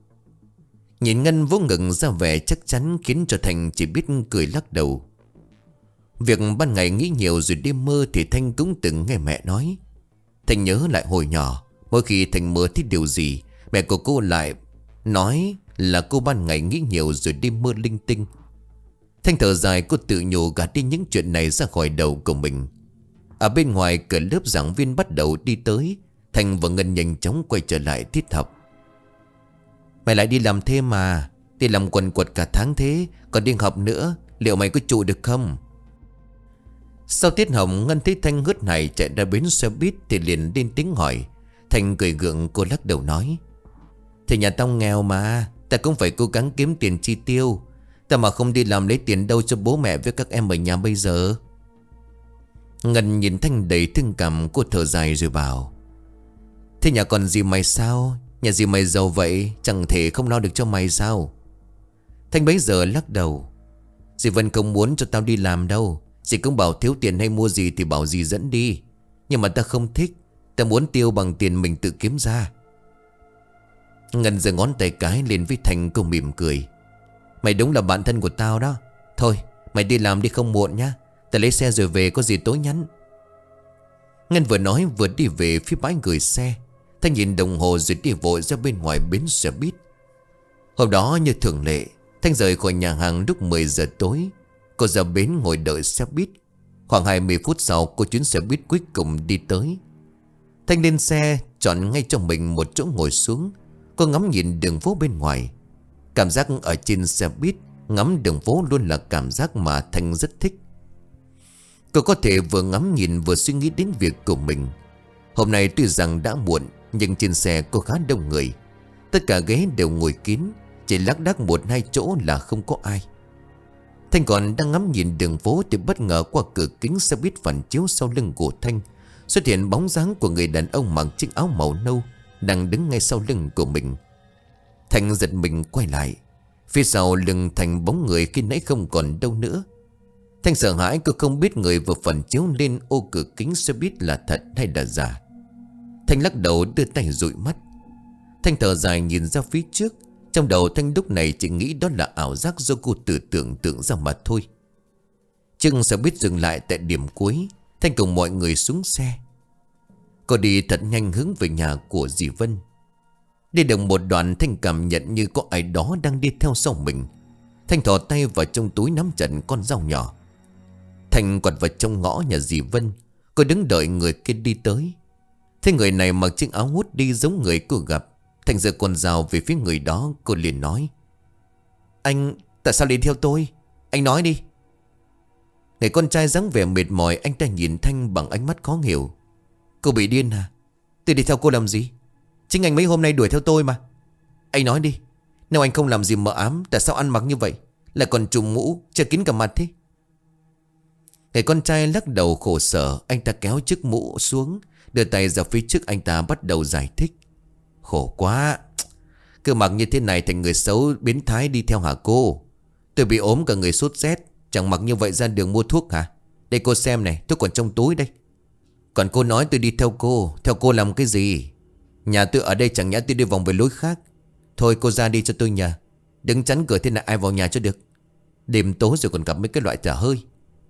Nhìn Ngân vỗ ngực ra vẻ chắc chắn khiến cho Thành chỉ biết cười lắc đầu. Việc ban ngày nghĩ nhiều rồi đêm mơ thì Thanh cũng từng nghe mẹ nói. Thành nhớ lại hồi nhỏ, mỗi khi Thành mơ thấy điều gì, mẹ của cô lại nói là cô ban ngày nghĩ nhiều rồi đêm mơ linh tinh. Thanh thở dài, cô tự nhủ gạt đi những chuyện này ra khỏi đầu của mình. Ở bên ngoài, cửa lớp giảng viên bắt đầu đi tới. Thanh và Ngân nhanh chóng quay trở lại tiết học. Mày lại đi làm thêm mà, đi làm quần quật cả tháng thế, còn đi học nữa, liệu mày có trụ được không? Sau tiết học, Ngân thấy Thanh hớt hải chạy ra bến xe buýt thì liền lên tiếng hỏi. Thanh cười gượng, cô lắc đầu nói: Thì nhà tao nghèo mà, ta cũng phải cố gắng kiếm tiền chi tiêu. Ta mà không đi làm lấy tiền đâu cho bố mẹ với các em ở nhà bây giờ. Ngân nhìn Thanh đầy thương cảm, cô thở dài rồi bảo: Thế nhà còn dì mày sao? Nhà dì mày giàu vậy, chẳng thể không lo được cho mày sao? Thanh bấy giờ lắc đầu: Dì Vân không muốn cho tao đi làm đâu. Dì cũng bảo thiếu tiền hay mua gì thì bảo dì dẫn đi. Nhưng mà ta không thích, ta muốn tiêu bằng tiền mình tự kiếm ra. Ngân giơ ngón tay cái lên với Thành, cô mỉm cười. Mày đúng là bạn thân của tao đó. Thôi mày đi làm đi không muộn nhá. Tao lấy xe rồi về, có gì tối nhắn. Ngân vừa nói vừa đi về phía bãi gửi xe. Thanh nhìn đồng hồ rồi đi vội ra bên ngoài bến xe buýt. Hôm đó như thường lệ, Thanh rời khỏi nhà hàng lúc mười giờ tối. Cô ra bến ngồi đợi xe buýt. Khoảng hai mươi phút sau, cô chuyến xe buýt cuối cùng đi tới. Thanh lên xe, chọn ngay cho mình một chỗ ngồi xuống. Cô ngắm nhìn đường phố bên ngoài. Cảm giác ở trên xe buýt ngắm đường phố luôn là cảm giác mà Thanh rất thích. Cô có thể vừa ngắm nhìn vừa suy nghĩ đến việc của mình. Hôm nay tuy rằng đã muộn, nhưng trên xe có khá đông người. Tất cả ghế đều ngồi kín, chỉ lác đác một hai chỗ là không có ai. Thanh còn đang ngắm nhìn đường phố thì bất ngờ qua cửa kính xe buýt phản chiếu sau lưng của Thanh xuất hiện bóng dáng của người đàn ông mặc chiếc áo màu nâu đang đứng ngay sau lưng của mình. Thanh giật mình quay lại. Phía sau lưng Thanh bóng người khi nãy không còn đâu nữa. Thanh sợ hãi, cô không biết người vừa phản chiếu lên ô cửa kính xe buýt là thật hay là giả. Thanh lắc đầu đưa tay dụi mắt. Thanh thở dài nhìn ra phía trước. Trong đầu Thanh lúc này chỉ nghĩ đó là ảo giác do cô tự tưởng tượng ra mà thôi. Chừng xe buýt dừng lại tại điểm cuối. Thanh cùng mọi người xuống xe. Cô đi thật nhanh hướng về nhà của dì Vân. Đi được một đoạn, Thanh cảm nhận như có ai đó đang đi theo sau mình. Thanh thò tay vào trong túi nắm chặt con dao nhỏ. Thanh quật vào trong ngõ nhà dì Vân. Cô đứng đợi người kia đi tới. Thế người này mặc chiếc áo hút đi giống người cô gặp. Thanh giơ con dao về phía người đó. Cô liền nói: Anh tại sao đi theo tôi? Anh nói đi. Người con trai dáng vẻ mệt mỏi, anh ta nhìn Thanh bằng ánh mắt khó hiểu. Cô bị điên à? Tôi đi theo cô làm gì? Chính anh mấy hôm nay đuổi theo tôi mà. Anh nói đi, nếu anh không làm gì mờ ám, tại sao ăn mặc như vậy, lại còn trùm mũ che kín cả mặt thế? Người con trai lắc đầu khổ sở. Anh ta kéo chiếc mũ xuống, đưa tay ra phía trước. Anh ta bắt đầu giải thích: Khổ quá, cứ mặc như thế này thành người xấu biến thái đi theo hả cô? Tôi bị ốm cả người sốt rét, chẳng mặc như vậy ra đường mua thuốc hả? Đây cô xem này, thuốc còn trong túi đây. Còn cô nói tôi đi theo cô. Theo cô làm cái gì? Nhà tôi ở đây, chẳng nhẽ tôi đi vòng về lối khác. Thôi cô ra đi cho tôi nhờ. Đứng chắn cửa thế này ai vào nhà cho được. Đêm tối rồi còn gặp mấy cái loại trả hơi.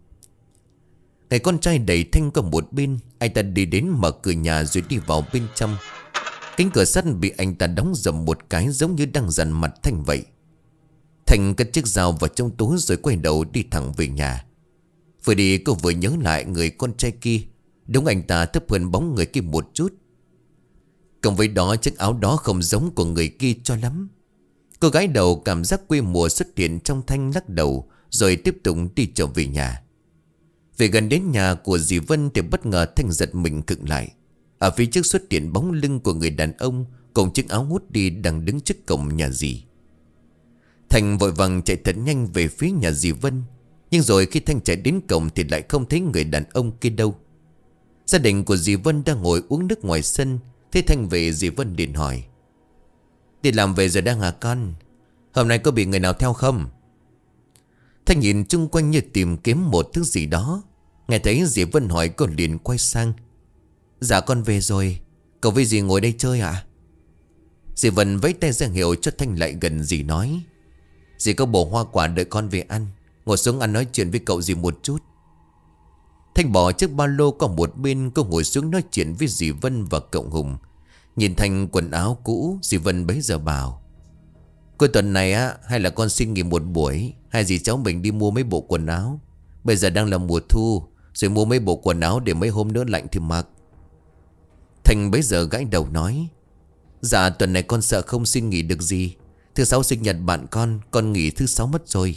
Người con trai đẩy Thanh qua một bên. Anh ta đi đến mở cửa nhà rồi đi vào bên trong. Cánh cửa sắt bị anh ta đóng dầm một cái, giống như đang dằn mặt Thanh vậy. Thanh cất chiếc dao vào trong túi rồi quay đầu đi thẳng về nhà. Vừa đi cô vừa nhớ lại người con trai kia. Đúng, anh ta thấp hơn bóng người kia một chút. Cộng với đó, chiếc áo đó không giống của người kia cho lắm. Cô gái đầu cảm giác quê mùa xuất hiện trong Thanh, lắc đầu rồi tiếp tục đi trở về nhà. Về gần đến nhà của dì Vân thì bất ngờ Thanh giật mình khựng lại. Ở phía trước xuất hiện bóng lưng của người đàn ông cùng chiếc áo hút đi đang đứng trước cổng nhà dì. Thanh vội vàng chạy thật nhanh về phía nhà dì Vân. Nhưng rồi khi Thanh chạy đến cổng thì lại không thấy người đàn ông kia đâu. Gia đình của dì Vân đang ngồi uống nước ngoài sân. Thế Thanh về, dì Vân liền hỏi: Đi làm về rồi đang hả con? Hôm nay có bị người nào theo không? Thanh nhìn chung quanh như tìm kiếm một thứ gì đó. Nghe thấy dì Vân hỏi, cô liền quay sang: Dạ con về rồi. Cậu với dì ngồi đây chơi ạ? Dì Vân vẫy tay ra hiệu cho Thanh lại gần. Dì nói: Dì có bổ hoa quả đợi con về ăn. Ngồi xuống ăn nói chuyện với cậu dì một chút. Thanh bỏ chiếc ba lô qua một bên. Cô ngồi xuống nói chuyện với dì Vân và cậu Hùng. Nhìn Thanh quần áo cũ, dì Vân bấy giờ bảo: Cuối tuần này á, hay là con xin nghỉ một buổi, hai dì cháu mình đi mua mấy bộ quần áo. Bây giờ đang là mùa thu, rồi mua mấy bộ quần áo để mấy hôm nữa lạnh thì mặc. Thanh bấy giờ gãi đầu nói: Dạ tuần này con sợ không xin nghỉ được gì. Thứ sáu sinh nhật bạn con, con nghỉ thứ sáu mất rồi.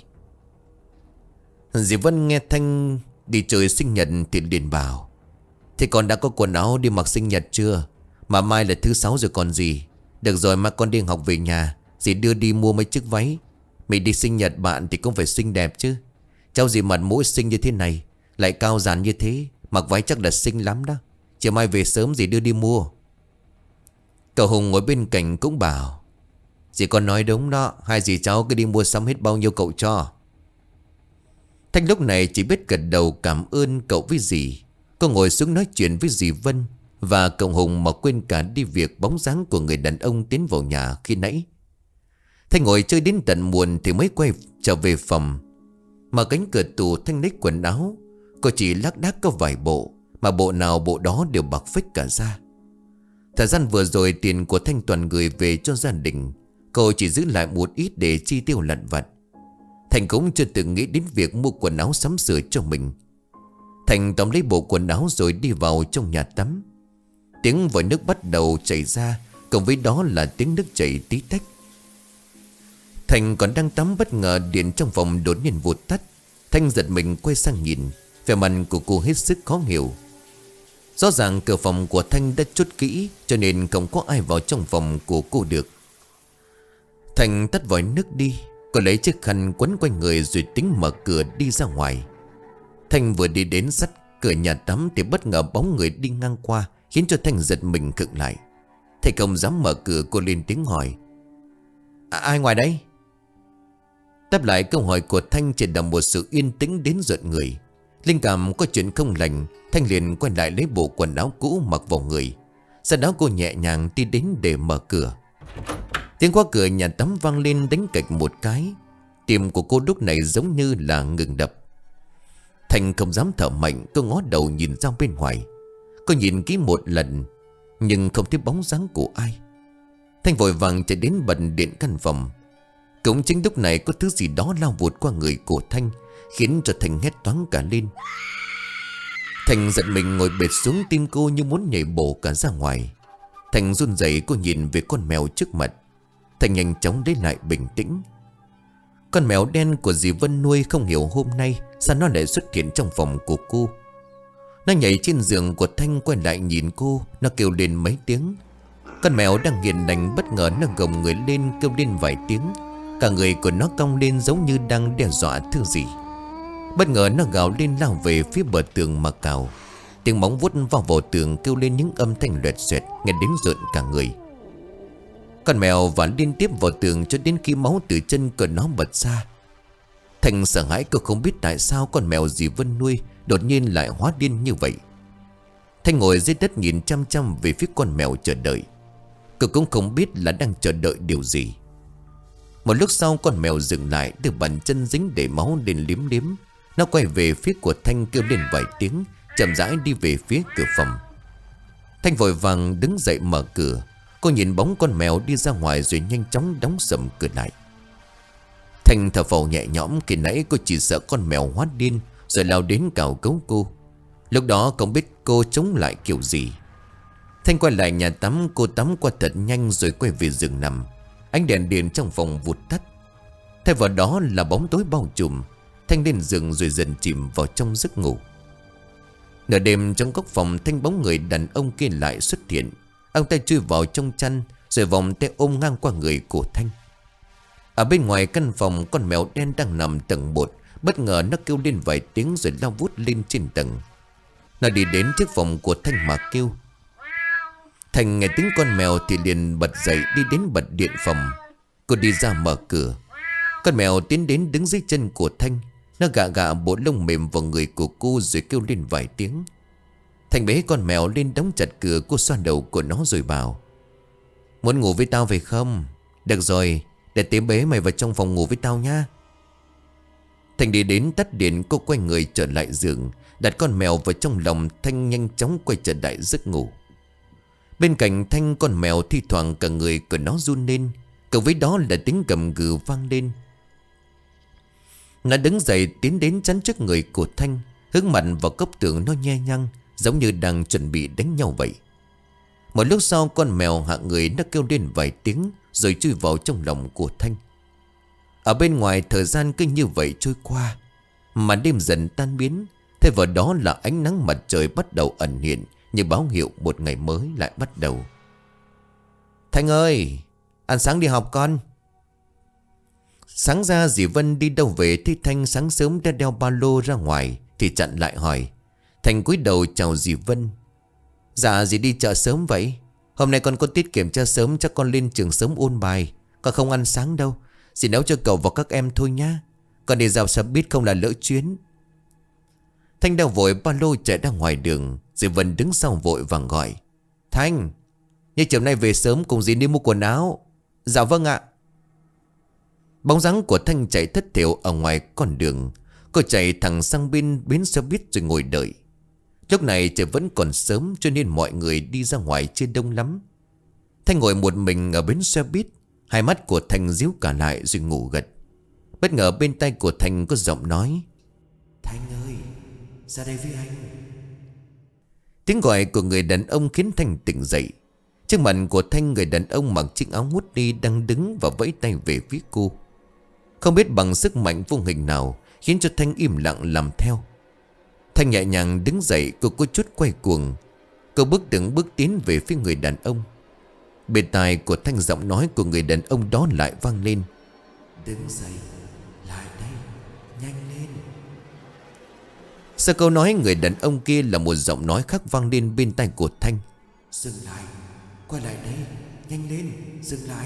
Dì Vân nghe Thanh đi chơi sinh nhật thì liền bảo: Thế con đã có quần áo đi mặc sinh nhật chưa? Mà mai là thứ sáu rồi còn gì. Được rồi, mà con đi học về nhà, dì đưa đi mua mấy chiếc váy. Mình đi sinh nhật bạn thì cũng phải xinh đẹp chứ. Cháu dì mặt mũi xinh như thế này, lại cao dàn như thế, mặc váy chắc là xinh lắm đó. Chiều mai về sớm dì đưa đi mua. Cậu Hùng ngồi bên cạnh cũng bảo: Dì con nói đúng đó, hai dì cháu cứ đi mua sắm hết bao nhiêu cậu cho. Thanh lúc này chỉ biết gật đầu cảm ơn cậu với dì. Cô ngồi xuống nói chuyện với dì Vân. Và cậu Hùng mà quên cả đi việc bóng dáng của người đàn ông tiến vào nhà khi nãy. Thanh ngồi chơi đến tận muộn thì mới quay trở về phòng. Mà cánh cửa tủ Thanh lấy quần áo. Cô chỉ lác đác có vài bộ, mà bộ nào bộ đó đều bạc phách cả ra. Thời gian vừa rồi tiền của Thanh toàn gửi về cho gia đình. Cô chỉ giữ lại một ít để chi tiêu lặt vặt. Thành cũng chưa từng nghĩ đến việc mua quần áo sắm sửa cho mình. Thành tóm lấy bộ quần áo rồi đi vào trong nhà tắm. Tiếng vòi nước bắt đầu chảy ra, cộng với đó là tiếng nước chảy tí tách. Thành còn đang tắm, bất ngờ điện trong phòng đột nhiên vụt tắt. Thanh giật mình quay sang nhìn, vẻ mặt của cô hết sức khó hiểu. Rõ ràng cửa phòng của Thanh đã chốt kỹ, cho nên không có ai vào trong phòng của cô được. Thanh tắt vòi nước đi. Cô lấy chiếc khăn quấn quanh người rồi tính mở cửa đi ra ngoài. Thanh vừa đi đến sát cửa nhà tắm thì bất ngờ bóng người đi ngang qua, khiến cho Thanh giật mình khựng lại. Thầy không dám mở cửa, cô lên tiếng hỏi: à, ai ngoài đây? Đáp lại câu hỏi của Thanh chỉ là một sự yên tĩnh đến rợn người. Linh cảm có chuyện không lành, Thanh liền quay lại lấy bộ quần áo cũ mặc vào người. Sau đó cô nhẹ nhàng đi đến để mở cửa. Tiếng khóa cửa nhà tắm vang lên đánh cạch một cái. Tim của cô lúc này giống như là ngừng đập. Thanh không dám thở mạnh, cô ngó đầu nhìn ra bên ngoài. Cô nhìn kỹ một lần nhưng không thấy bóng dáng của ai. Thanh vội vàng chạy đến bật điện căn phòng. Cũng chính lúc này có thứ gì đó lao vụt qua người của Thanh, khiến cho Thanh hét toáng cả lên. Thanh giật mình ngồi bệt xuống, tim cô như muốn nhảy bổ cả ra ngoài. Thanh run rẩy, cô nhìn về con mèo trước mặt. Thanh nhanh chóng lấy lại bình tĩnh. Con mèo đen của dì Vân nuôi không hiểu hôm nay sao nó lại xuất hiện trong phòng của cô. Nó nhảy trên giường của Thanh, quay lại nhìn cô. Nó kêu lên mấy tiếng. Con mèo đang nghiền nành bất ngờ nó gồng người lên kêu lên vài tiếng. Cả người của nó cong lên giống như đang đe dọa thứ gì. Bất ngờ nó gào lên lao về phía bờ tường mà cào. Tiếng móng vuốt vào vào tường kêu lên những âm thanh loẹt xoẹt, nghe đến rợn cả người. Con mèo và liên tiếp vào tường cho đến khi máu từ chân của nó bật ra. Thành sợ hãi, cô không biết tại sao con mèo dì Vân nuôi đột nhiên lại hóa điên như vậy. Thanh ngồi dưới đất nhìn chăm chăm về phía con mèo chờ đợi. Cô cũng không biết là đang chờ đợi điều gì. Một lúc sau con mèo dừng lại, đưa bàn chân dính để máu lên liếm liếm. Nó quay về phía của Thanh kêu lên vài tiếng, chậm rãi đi về phía cửa phòng. Thanh vội vàng đứng dậy mở cửa. Cô nhìn bóng con mèo đi ra ngoài rồi nhanh chóng đóng sầm cửa lại. Thanh thở phào nhẹ nhõm, khi nãy cô chỉ sợ con mèo hóa điên rồi lao đến cào cấu cô. Lúc đó không biết cô chống lại kiểu gì. Thanh quay lại nhà tắm, cô tắm qua thật nhanh rồi quay về giường nằm. Ánh đèn điện trong phòng vụt tắt. Thay vào đó là bóng tối bao trùm. Thanh lên giường rồi dần chìm vào trong giấc ngủ. Nửa đêm trong góc phòng, Thanh bóng người đàn ông kia lại xuất hiện. Ông tay chui vào trong chăn rồi vòng tay ôm ngang qua người của Thanh. Ở bên ngoài căn phòng, con mèo đen đang nằm tầng một. Bất ngờ nó kêu lên vài tiếng rồi lao vút lên trên tầng. Nó đi đến trước phòng của Thanh mà kêu. Thanh nghe tiếng con mèo thì liền bật dậy đi đến bật điện phòng. Cô đi ra mở cửa. Con mèo tiến đến đứng dưới chân của Thanh. Nó gạ gạ bộ lông mềm vào người của cô rồi kêu lên vài tiếng. Thanh bế con mèo lên đóng chặt cửa. Cô xoa đầu của nó rồi bảo: muốn ngủ với tao phải không? Được rồi, để tía bế mày vào trong phòng ngủ với tao nha. Thanh đi đến tắt điện. Cô quay người trở lại giường, đặt con mèo vào trong lòng. Thanh nhanh chóng quay trở lại giấc ngủ. Bên cạnh Thanh, con mèo thi thoảng cả người của nó run lên, cộng với đó là tiếng gầm gừ vang lên. Nó đứng dậy tiến đến chắn trước người của Thanh, hướng mặt vào góc tường. Nó nhe nhăng giống như đang chuẩn bị đánh nhau vậy. Một lúc sau con mèo hạ người, nó kêu lên vài tiếng rồi chui vào trong lòng của Thanh. Ở bên ngoài thời gian cứ như vậy trôi qua, mà đêm dần tan biến. Thay vào đó là ánh nắng mặt trời bắt đầu ẩn hiện, như báo hiệu một ngày mới lại bắt đầu. Thanh ơi, ăn sáng đi học con. Sáng ra dì Vân đi đâu về thấy Thanh sáng sớm đã đeo ba lô ra ngoài thì chặn lại hỏi. Thanh cúi đầu chào dì Vân. Dạ dì đi chợ sớm vậy? Hôm nay con có tiết kiệm cho sớm, chắc con lên trường sớm ôn bài. Con không ăn sáng đâu, dì nấu cho cậu và các em thôi nhá. Con đi dạo xe buýt không là lỡ chuyến. Thanh đeo vội ba lô chạy ra ngoài đường. Dì Vân đứng sau vội vàng gọi. Thanh, như chiều nay về sớm cùng dì đi mua quần áo. Dạ vâng ạ. Bóng dáng của Thanh chạy thất thiểu ở ngoài con đường. Cô chạy thẳng sang bên bến xe buýt rồi ngồi đợi. Lúc này trời vẫn còn sớm cho nên mọi người đi ra ngoài chưa đông lắm. Thanh ngồi một mình ở bến xe buýt. Hai mắt của Thanh díu cả lại rồi ngủ gật. Bất ngờ bên tay của Thanh có giọng nói: Thanh ơi, ra đây với anh. Tiếng gọi của người đàn ông khiến Thanh tỉnh dậy. Trước mặt của Thanh, người đàn ông mặc chiếc áo hút đi đang đứng và vẫy tay về phía cô. Không biết bằng sức mạnh vô hình nào khiến cho Thanh im lặng làm theo. Thanh nhẹ nhàng đứng dậy, cô có chút quay cuồng. Cô bước từng bước tiến về phía người đàn ông. Bên tai của Thanh, giọng nói của người đàn ông đó lại vang lên: Đứng dậy, lại đây, nhanh lên. Sau câu nói người đàn ông kia là một giọng nói khác vang lên bên tai của Thanh: Dừng lại, quay lại đây, nhanh lên, dừng lại.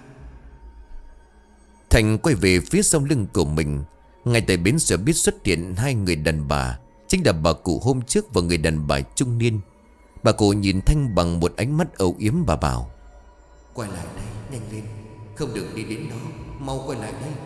Thanh quay về phía sau lưng của mình. Ngay tại bến xe buýt xuất hiện hai người đàn bà. Chính là bà cụ hôm trước và người đàn bà trung niên. Bà cụ nhìn Thanh bằng một ánh mắt âu yếm, bà bảo: Quay lại đây, nhanh lên, không được đi đến đó, mau quay lại đây.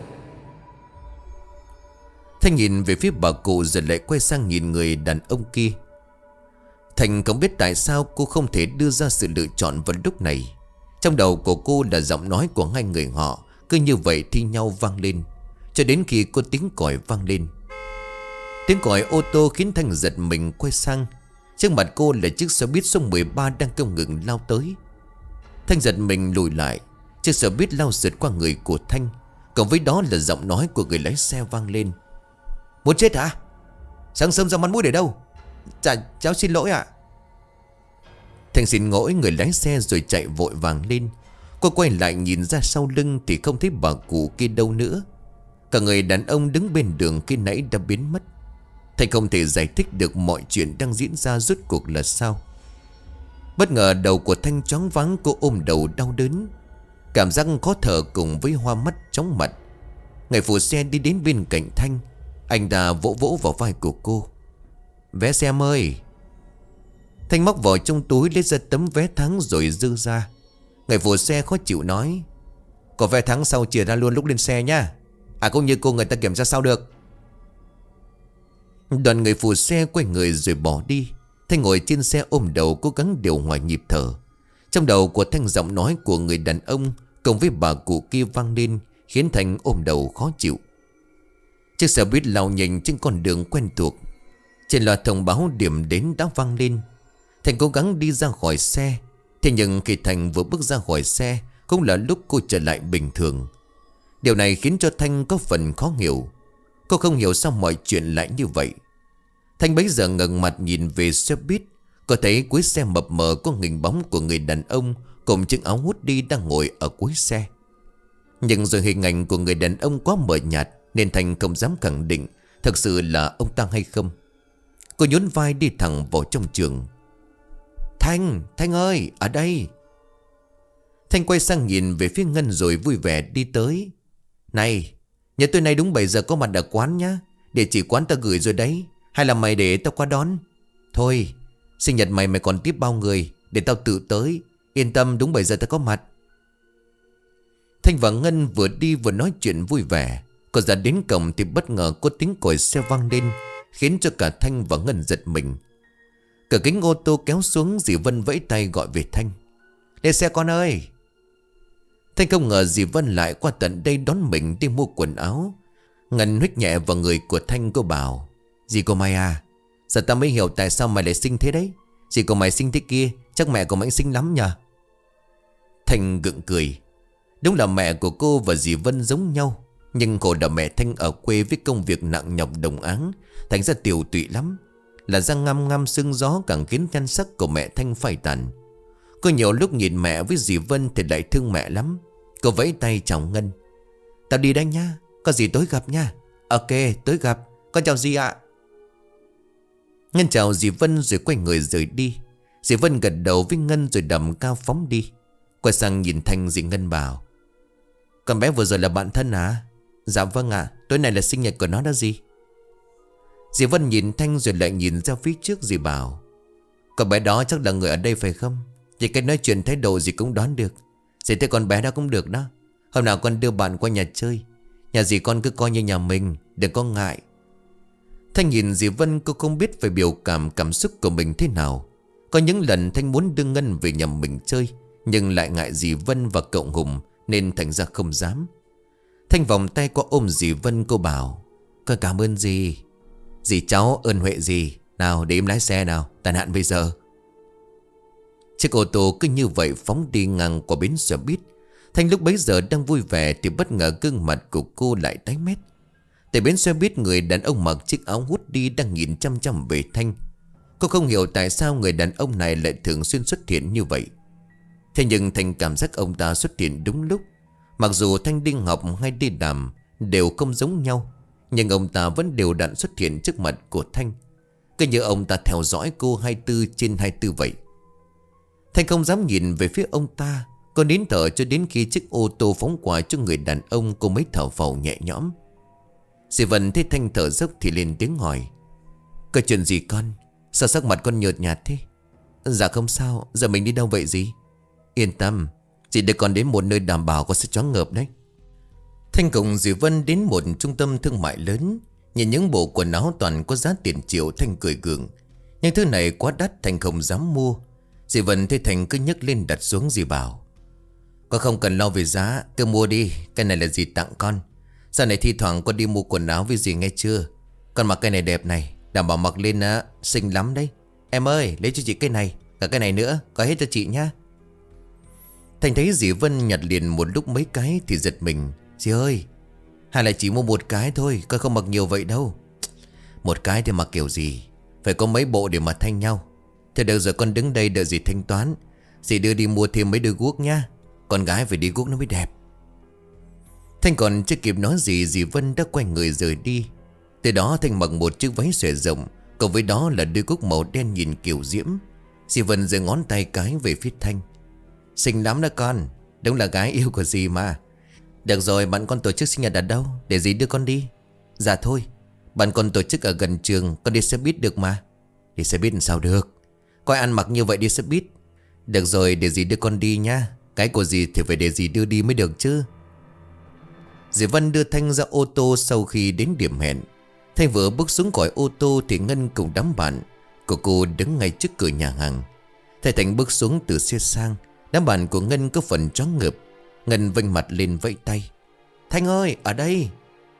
Thanh nhìn về phía bà cụ rồi lại quay sang nhìn người đàn ông kia. Thanh không biết tại sao cô không thể đưa ra sự lựa chọn vào lúc này. Trong đầu của cô là giọng nói của hai người họ cứ như vậy thi nhau vang lên, cho đến khi có tiếng còi vang lên. Tiếng còi ô tô khiến Thanh giật mình quay sang. Trước mặt cô là chiếc xe buýt số mười ba đang không ngừng lao tới. Thanh giật mình lùi lại. Chiếc xe buýt lao sượt qua người của Thanh. Cộng với đó là giọng nói của người lái xe vang lên: Muốn chết hả? Sáng sớm ra mặt mũi để đâu? Dạ cháu xin lỗi ạ. Thanh xin lỗi người lái xe rồi chạy vội vàng lên. Cô quay lại nhìn ra sau lưng thì không thấy bà cụ kia đâu nữa. Cả người đàn ông đứng bên đường khi nãy đã biến mất. Thanh không thể giải thích được mọi chuyện đang diễn ra rốt cuộc là sao. Bất ngờ đầu của Thanh choáng váng, cô ôm đầu đau đớn. Cảm giác khó thở cùng với hoa mắt chóng mặt. Người phụ xe đi đến bên cạnh Thanh. Anh ta vỗ vỗ vào vai của cô: Vé xe em ơi. Thanh móc vào trong túi lấy ra tấm vé tháng rồi dư ra. Người phụ xe khó chịu nói: Có vé tháng sau chia ra luôn lúc lên xe nha. À cũng như cô người ta kiểm tra sao được. Đoàn người phụ xe quay người rồi bỏ đi. Thanh ngồi trên xe ôm đầu cố gắng điều hòa nhịp thở. Trong đầu của Thanh, giọng nói của người đàn ông cùng với bà cụ kia vang lên khiến Thanh ôm đầu khó chịu. Chiếc xe buýt lao nhanh trên con đường quen thuộc. Trên loa thông báo điểm đến đã vang lên. Thanh cố gắng đi ra khỏi xe. Thế nhưng khi Thanh vừa bước ra khỏi xe cũng là lúc cô trở lại bình thường. Điều này khiến cho Thanh có phần khó hiểu. Cô không hiểu sao mọi chuyện lại như vậy. Thanh bấy giờ ngẩng mặt nhìn về xe buýt. Cô thấy cuối xe mập mờ có hình bóng của người đàn ông cùng chiếc áo hút đi đang ngồi ở cuối xe. Nhưng rồi hình ảnh của người đàn ông quá mờ nhạt nên Thanh không dám khẳng định thật sự là ông ta hay không. Cô nhún vai đi thẳng vào trong trường. Thanh, Thanh ơi, ở đây. Thanh quay sang nhìn về phía Ngân rồi vui vẻ đi tới. Này, nhớ tối nay đúng bảy giờ có mặt ở quán nhá. Địa chỉ quán ta gửi rồi đấy. Hay là mày để tao qua đón? Thôi, sinh nhật mày mày còn tiếp bao người, để tao tự tới. Yên tâm, đúng bảy giờ tao có mặt. Thanh và Ngân vừa đi vừa nói chuyện vui vẻ. Còn ra đến cổng thì bất ngờ có tiếng còi xe vang lên, khiến cho cả Thanh và Ngân giật mình. Cửa kính ô tô kéo xuống, dì Vân vẫy tay gọi về Thanh: Lên xe con ơi. Thanh không ngờ dì Vân lại qua tận đây đón mình đi mua quần áo. Ngân huých nhẹ vào người của Thanh, cô bảo: Dì của mày à, giờ tao mới hiểu tại sao mày lại xinh thế đấy. Dì của mày xinh thế kia, chắc mẹ của mày xinh lắm nhờ. Thanh gượng cười. Đúng là mẹ của cô và dì Vân giống nhau. Nhưng khổ là mẹ Thanh ở quê với công việc nặng nhọc đồng áng, thành ra tiều tụy lắm. Là da ngăm ngăm sưng gió càng khiến nhan sắc của mẹ Thanh phai tàn. Cô nhiều lúc nhìn mẹ với dì Vân thì lại thương mẹ lắm. Cô vẫy tay chào Ngân: Tao đi đây nha, có gì tối gặp nha. Ok, tối gặp, con chào dì ạ. Ngân chào dì Vân rồi quay người rời đi. Dì Vân gật đầu với Ngân rồi đầm cao phóng đi. Quay sang nhìn Thanh, dì Ngân bảo: Con bé vừa rồi là bạn thân à? Dạ vâng ạ, tối nay là sinh nhật của nó đó dì. Dì Vân nhìn Thanh rồi lại nhìn ra phía trước, dì bảo: Con bé đó chắc là người ở đây phải không? Chỉ cách nói chuyện thái độ dì cũng đoán được. Dì thấy con bé đó cũng được đó. Hôm nào con đưa bạn qua nhà chơi. Nhà dì con cứ coi như nhà mình, đừng có ngại. Thanh nhìn dì Vân, cô không biết phải biểu cảm cảm xúc của mình thế nào. Có những lần Thanh muốn đưa Ngân về nhà mình chơi, nhưng lại ngại dì Vân và cậu Hùng, nên thành ra không dám. Thanh vòng tay qua ôm dì Vân, cô bảo: Con cảm ơn dì. Dì cháu ơn huệ dì. Nào để em lái xe nào, tàn hạn bây giờ. Chiếc ô tô cứ như vậy phóng đi ngang qua bến xe buýt. Thanh lúc bấy giờ đang vui vẻ thì bất ngờ gương mặt của cô lại tái mét. Tại bến xe buýt, người đàn ông mặc chiếc áo hút đi đang nhìn chăm chăm về Thanh. Cô không hiểu tại sao người đàn ông này lại thường xuyên xuất hiện như vậy. Thế nhưng Thanh cảm giác ông ta xuất hiện đúng lúc. Mặc dù Thanh đi học hay đi làm đều không giống nhau, nhưng ông ta vẫn đều đặn xuất hiện trước mặt của Thanh, cứ như ông ta theo dõi cô hai mươi bốn trên hai mươi bốn vậy. Thanh không dám nhìn về phía ông ta. Cô nín thở cho đến khi chiếc ô tô phóng qua cho người đàn ông, cô mới thở phào nhẹ nhõm. Dì Vân thấy Thanh thở dốc thì lên tiếng hỏi: Có chuyện gì con? Sao sắc mặt con nhợt nhạt thế? Dạ không sao. Giờ mình đi đâu vậy dì? Yên tâm, dì đưa con đến một nơi đảm bảo con sẽ choáng ngợp đấy. Thanh cùng dì Vân đến một trung tâm thương mại lớn. Nhìn những bộ quần áo toàn có giá tiền triệu, Thanh cười gượng. Nhưng thứ này quá đắt, Thanh không dám mua. Dì Vân thấy Thanh cứ nhấc lên đặt xuống, dì bảo: Con không cần lo về giá, cứ mua đi. Cái này là dì tặng con. Sau này thi thoảng con đi mua quần áo với dì nghe chưa? Con mặc cái này đẹp này, đảm bảo mặc lên á xinh lắm đấy. Em ơi, lấy cho chị cái này, cả cái này nữa, có hết cho chị nhá. Thanh thấy dì Vân nhặt liền một lúc mấy cái thì giật mình: Dì ơi, hay là chỉ mua một cái thôi, con không mặc nhiều vậy đâu. Một cái thì mặc kiểu gì? Phải có mấy bộ để mà thanh nhau. Thế được rồi, con đứng đây đợi dì thanh toán. Dì đưa đi mua thêm mấy đôi guốc nhá. Con gái phải đi guốc nó mới đẹp. Thanh còn chưa kịp nói gì, dì Vân đã quay người rời đi. Từ đó Thanh mặc một chiếc váy xòe rộng, cộng với đó là đôi guốc màu đen nhìn kiểu diễm. Dì Vân giơ ngón tay cái về phía Thanh: Xinh lắm đó con, đúng là gái yêu của dì mà. Được rồi, bạn con tổ chức sinh nhật ở đâu, để dì đưa con đi? Dạ thôi, bạn con tổ chức ở gần trường, con đi xe buýt được mà. Đi xe buýt làm sao được, coi ăn mặc như vậy đi xe buýt. Được rồi, để dì đưa con đi nha. Cái của dì thì phải để dì đưa đi mới được chứ. Dì Vân đưa Thanh ra ô tô. Sau khi đến điểm hẹn, Thanh vừa bước xuống khỏi ô tô thì Ngân cùng đám bạn của cô đứng ngay trước cửa nhà hàng. Thấy Thanh bước xuống từ xe sang, đám bạn của Ngân có phần choáng ngợp. Ngân vênh mặt lên vẫy tay: Thanh ơi, ở đây.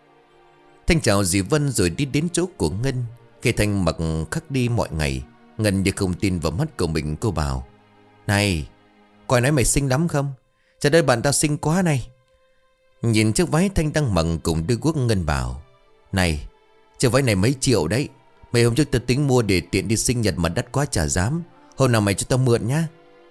Thanh chào dì Vân rồi đi đến chỗ của Ngân. Khi Thanh mặc khác đi mọi ngày, Ngân như không tin vào mắt của mình, cô bảo: Này, coi nói mày xinh lắm không? Trời ơi, bạn tao xinh quá này. Nhìn chiếc váy Thanh đang mặc cùng đôi guốc, Ngân bảo: Này, chiếc váy này mấy triệu đấy. Mấy hôm trước tao tính mua để tiện đi sinh nhật mà đắt quá chả dám. Hôm nào mày cho tao mượn nhá.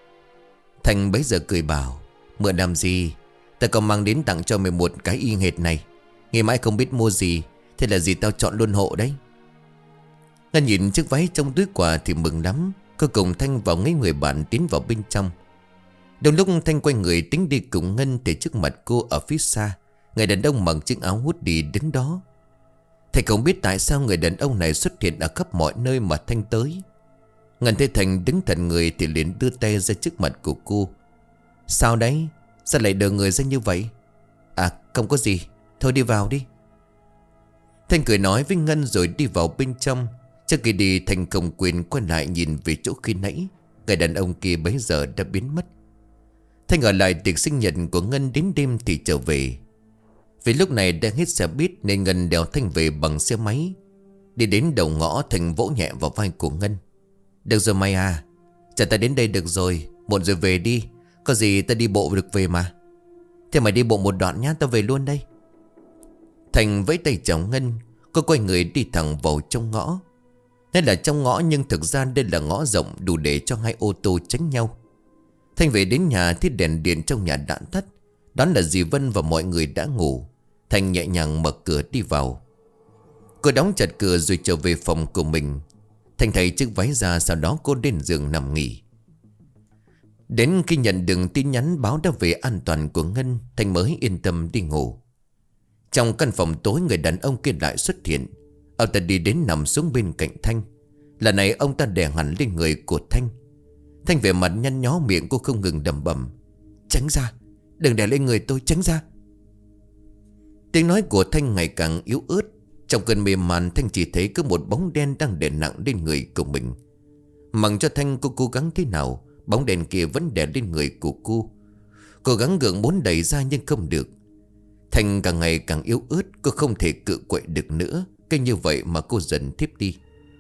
Thanh bấy giờ cười bảo: Mượn làm gì? Tao còn mang đến tặng cho mày một cái y hệt này. Ngày mai không biết mua gì, thế là gì tao chọn luôn hộ đấy. Ngân nhìn chiếc váy trong túi quà thì mừng lắm. Cô cùng Thanh vào ngay người bạn tiến vào bên trong. Đồng lúc Thanh quay người tính đi cùng Ngân thì trước mặt cô ở phía xa, người đàn ông mặc chiếc áo hút đi đứng đó. Thanh không biết tại sao người đàn ông này xuất hiện ở khắp mọi nơi mà Thanh tới. Ngân thấy Thanh đứng thần người thì liền đưa tay ra trước mặt của cô. Sao đấy? Sao lại đờ người ra như vậy? À không có gì, thôi đi vào đi. Thanh cười nói với Ngân rồi đi vào bên trong. Trước khi đi, Thanh không quên quay lại nhìn về chỗ khi nãy. Người đàn ông kia bấy giờ đã biến mất. Thanh ở lại tiệc sinh nhật của Ngân đến đêm thì trở về. Vì lúc này đang hết xe buýt nên Ngân đèo Thanh về bằng xe máy. Đi đến đầu ngõ, Thanh vỗ nhẹ vào vai của Ngân: Được rồi mày à, chả ta đến đây được rồi. Muộn rồi về đi, có gì ta đi bộ được về mà. Thế mày đi bộ một đoạn nhá, tao về luôn đây. Thanh vẫy tay chào Ngân. Cô quay người đi thẳng vào trong ngõ. Đây là trong ngõ nhưng thực ra đây là ngõ rộng đủ để cho hai ô tô tránh nhau. Thanh về đến nhà thì đèn điện trong nhà đã tắt. Đoán là dì Vân và mọi người đã ngủ. Thanh nhẹ nhàng mở cửa đi vào. Cô đóng chặt cửa rồi trở về phòng của mình. Thanh thấy chiếc váy ra, sau đó cô đến giường nằm nghỉ. Đến khi nhận được tin nhắn báo đã về an toàn của Ngân, Thanh mới yên tâm đi ngủ. Trong căn phòng tối, người đàn ông kia lại xuất hiện. Ông ta đi đến nằm xuống bên cạnh Thanh. Lần này ông ta đè hẳn lên người của Thanh. Thanh về mặt nhăn nhó, miệng cô không ngừng đầm bầm: "Tránh ra, đừng để lên người tôi, tránh ra." Tiếng nói của Thanh ngày càng yếu ớt. Trong cơn mê man, Thanh chỉ thấy có một bóng đen đang đè nặng lên người của mình. Mặc cho Thanh cô cố gắng thế nào, bóng đèn kia vẫn đè lên người của cô. Cố gắng gượng muốn đẩy ra nhưng không được. Thanh càng ngày càng yếu ớt, cô không thể cự quậy được nữa. Cái như vậy mà cô dần thiếp đi.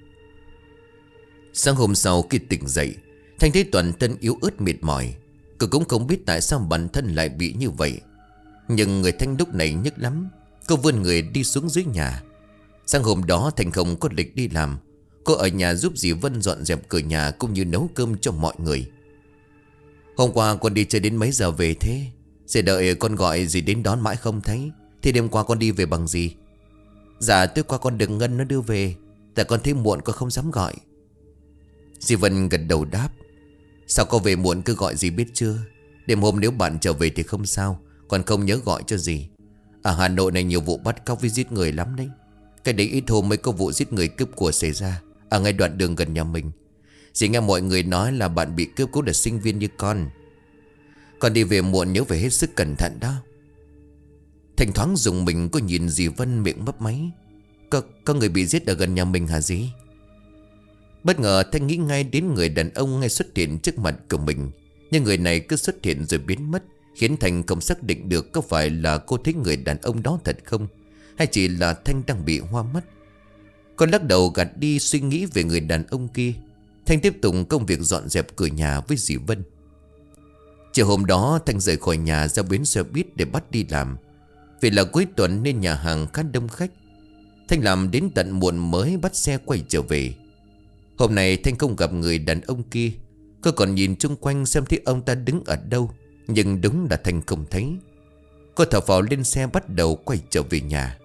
Sáng hôm sau khi tỉnh dậy, Thanh thấy toàn thân yếu ớt mệt mỏi. Cô cũng không biết tại sao bản thân lại bị như vậy. Nhưng người Thanh lúc này nhức lắm. Cô vươn người đi xuống dưới nhà. Sáng hôm đó Thanh không có lịch đi làm. Cô ở nhà giúp dì Vân dọn dẹp cửa nhà cũng như nấu cơm cho mọi người. "Hôm qua con đi chơi đến mấy giờ về thế? Sẽ đợi con gọi dì đến đón mãi không thấy. Thì đêm qua con đi về bằng gì?" "Dạ tối qua con được Ngân nó đưa về. Tại con thấy muộn con không dám gọi." Dì Vân gật đầu đáp: "Sao con về muộn cứ gọi dì biết chưa? Đêm hôm nếu bạn trở về thì không sao, còn không nhớ gọi cho dì. Ở Hà Nội này nhiều vụ bắt cóc với giết người lắm đấy. Cái đấy ít hôm mới có vụ giết người cướp của xảy ra ở ngay đoạn đường gần nhà mình. Dì nghe mọi người nói là bạn bị cướp cũng là sinh viên như con. Con đi về muộn nhớ phải hết sức cẩn thận đó." Thành thoáng dùng mình, có nhìn dì Vân miệng mấp máy: Có, có người bị giết ở gần nhà mình hả dì?" Bất ngờ Thanh nghĩ ngay đến người đàn ông ngay xuất hiện trước mặt của mình. Nhưng người này cứ xuất hiện rồi biến mất, khiến Thanh không xác định được có phải là cô thấy người đàn ông đó thật không, hay chỉ là Thanh đang bị hoa mắt. Con lắc đầu gạt đi suy nghĩ về người đàn ông kia. Thanh tiếp tục công việc dọn dẹp cửa nhà với dì Vân. Chiều hôm đó Thanh rời khỏi nhà ra bến xe buýt để bắt đi làm. Vì là cuối tuần nên nhà hàng khá đông khách. Thanh làm đến tận muộn mới bắt xe quay trở về. Hôm nay Thanh không gặp người đàn ông kia. Cô còn nhìn chung quanh xem thấy ông ta đứng ở đâu, nhưng đúng là Thanh không thấy. Cô thở phào lên xe bắt đầu quay trở về nhà.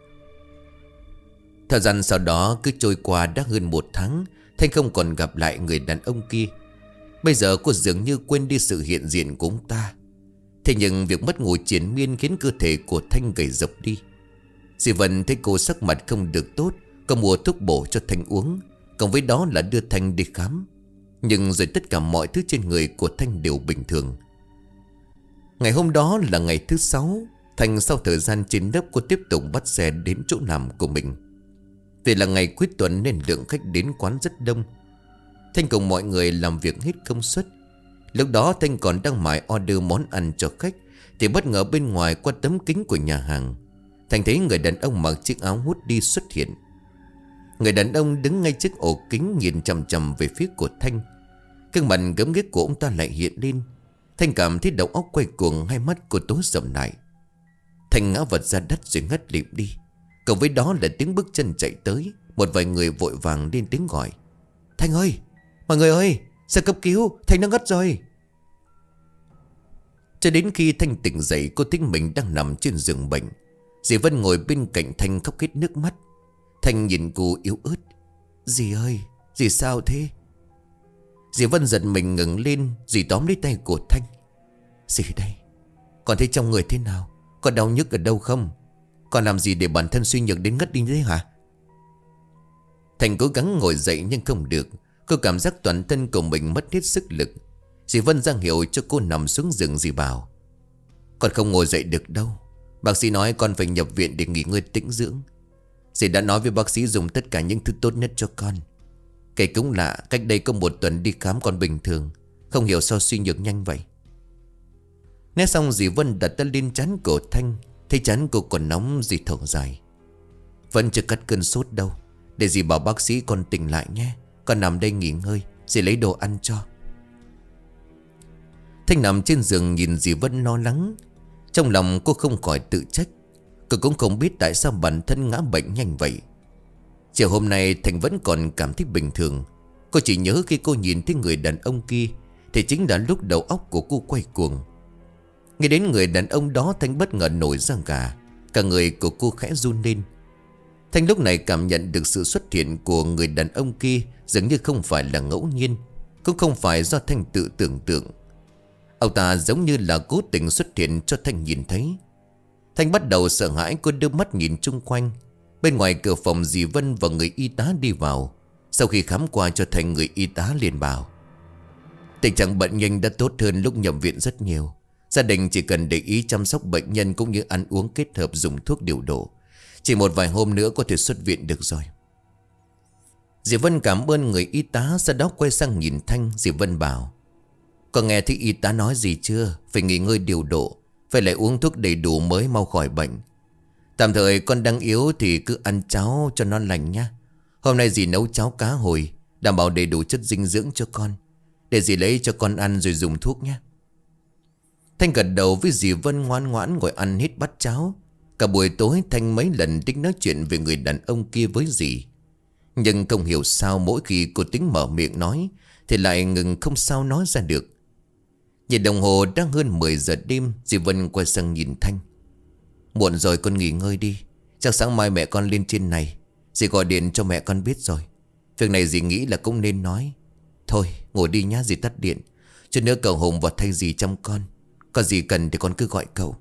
Thời gian sau đó cứ trôi qua đã hơn một tháng. Thanh không còn gặp lại người đàn ông kia. Bây giờ cô dường như quên đi sự hiện diện của ông ta. Thế nhưng việc mất ngủ triền miên khiến cơ thể của Thanh gầy rộc đi. Dì Vân thấy cô sắc mặt không được tốt, cô mua thuốc bổ cho Thanh uống, cộng với đó là đưa Thanh đi khám. Nhưng rồi tất cả mọi thứ trên người của Thanh đều bình thường. Ngày hôm đó là ngày thứ sáu. Thanh sau thời gian trên lớp, cô tiếp tục bắt xe đến chỗ làm của mình. Vì là ngày cuối tuần nên lượng khách đến quán rất đông. Thanh cùng mọi người làm việc hết công suất. Lúc đó Thanh còn đang mải order món ăn cho khách, thì bất ngờ bên ngoài qua tấm kính của nhà hàng, Thanh thấy người đàn ông mặc chiếc áo hoodie xuất hiện. Người đàn ông đứng ngay trước ổ kính nhìn chằm chằm về phía của Thanh. Cái mặt gớm ghiếc của ông ta lại hiện lên. Thanh cảm thấy đầu óc quay cuồng, hai mắt của tối sầm lại. Thanh ngã vật ra đất rồi ngất lịm đi. Cộng với đó là tiếng bước chân chạy tới. Một vài người vội vàng lên tiếng gọi: "Thanh ơi, mọi người ơi, xe cấp cứu, Thanh đã ngất rồi." Cho đến khi Thanh tỉnh dậy, cô thấy mình đang nằm trên giường bệnh. Dì Vân ngồi bên cạnh Thanh khóc hết nước mắt. Thanh nhìn cô yếu ớt: "Dì ơi, dì sao thế?" Dì Vân giật mình ngừng lên. Dì tóm lấy tay của Thanh: "Dì đây, con thấy trong người thế nào? Có đau nhức ở đâu không? Con làm gì để bản thân suy nhược đến ngất đi thế hả?" Thanh cố gắng ngồi dậy nhưng không được. Cô cảm giác toàn thân của mình mất hết sức lực. Dì Vân ra hiệu cho cô nằm xuống giường. Dì bảo: "Con không ngồi dậy được đâu. Bác sĩ nói con phải nhập viện để nghỉ ngơi tĩnh dưỡng. Dì đã nói với bác sĩ dùng tất cả những thứ tốt nhất cho con. Kể cũng lạ, cách đây có một tuần đi khám con bình thường, không hiểu sao suy nhược nhanh vậy." Nói xong dì Vân đặt tay lên trán của Thanh. Thấy trán cô còn nóng, dì thở dài: "Vẫn chưa cắt cơn sốt đâu. Để dì bảo bác sĩ con tỉnh lại nhé. Con nằm đây nghỉ ngơi, dì lấy đồ ăn cho." Thanh nằm trên giường nhìn dì Vân lo lắng. Trong lòng cô không khỏi tự trách. Cô cũng không biết tại sao bản thân ngã bệnh nhanh vậy. Chiều hôm nay Thanh vẫn còn cảm thấy bình thường. Cô chỉ nhớ khi cô nhìn thấy người đàn ông kia thì chính là lúc đầu óc của cô quay cuồng. Nghe đến người đàn ông đó, Thanh bất ngờ nổi da gà. Cả người của cô khẽ run lên. Thanh lúc này cảm nhận được sự xuất hiện của người đàn ông kia dường như không phải là ngẫu nhiên, cũng không phải do Thanh tự tưởng tượng. Ông ta giống như là cố tình xuất hiện cho Thanh nhìn thấy. Thanh bắt đầu sợ hãi, cô đưa mắt nhìn chung quanh. Bên ngoài cửa phòng dì Vân và người y tá đi vào. Sau khi khám qua cho Thanh, người y tá liền bảo: Tình trạng bệnh nhân đã tốt hơn lúc nhập viện rất nhiều. Gia đình chỉ cần để ý chăm sóc bệnh nhân cũng như ăn uống kết hợp dùng thuốc điều độ. Chỉ một vài hôm nữa có thể xuất viện được rồi. Dì Vân cảm ơn người y tá. Sau đó quay sang nhìn Thanh. Dì Vân bảo: Con nghe thấy y tá nói gì chưa? Phải nghỉ ngơi điều độ, phải lại uống thuốc đầy đủ mới mau khỏi bệnh. Tạm thời con đang yếu thì cứ ăn cháo cho nó lành nhá. Hôm nay dì nấu cháo cá hồi, đảm bảo đầy đủ chất dinh dưỡng cho con. Để dì lấy cho con ăn rồi dùng thuốc nhé. Thanh gật đầu với dì Vân, ngoan ngoãn ngồi ăn hết bát cháo. Cả buổi tối Thanh mấy lần tính nói chuyện về người đàn ông kia với dì. Nhưng không hiểu sao mỗi khi cô tính mở miệng nói thì lại ngừng không sao nói ra được. Nhìn đồng hồ đang hơn mười giờ đêm. Dì Vân quay sang nhìn Thanh: Muộn rồi, con nghỉ ngơi đi. Chắc sáng mai mẹ con lên trên này. Dì gọi điện cho mẹ con biết rồi. Việc này dì nghĩ là cũng nên nói. Thôi ngồi đi nhá, dì tắt điện. Chút nữa cậu Hùng vào thay dì chăm con. Có gì cần thì con cứ gọi cậu.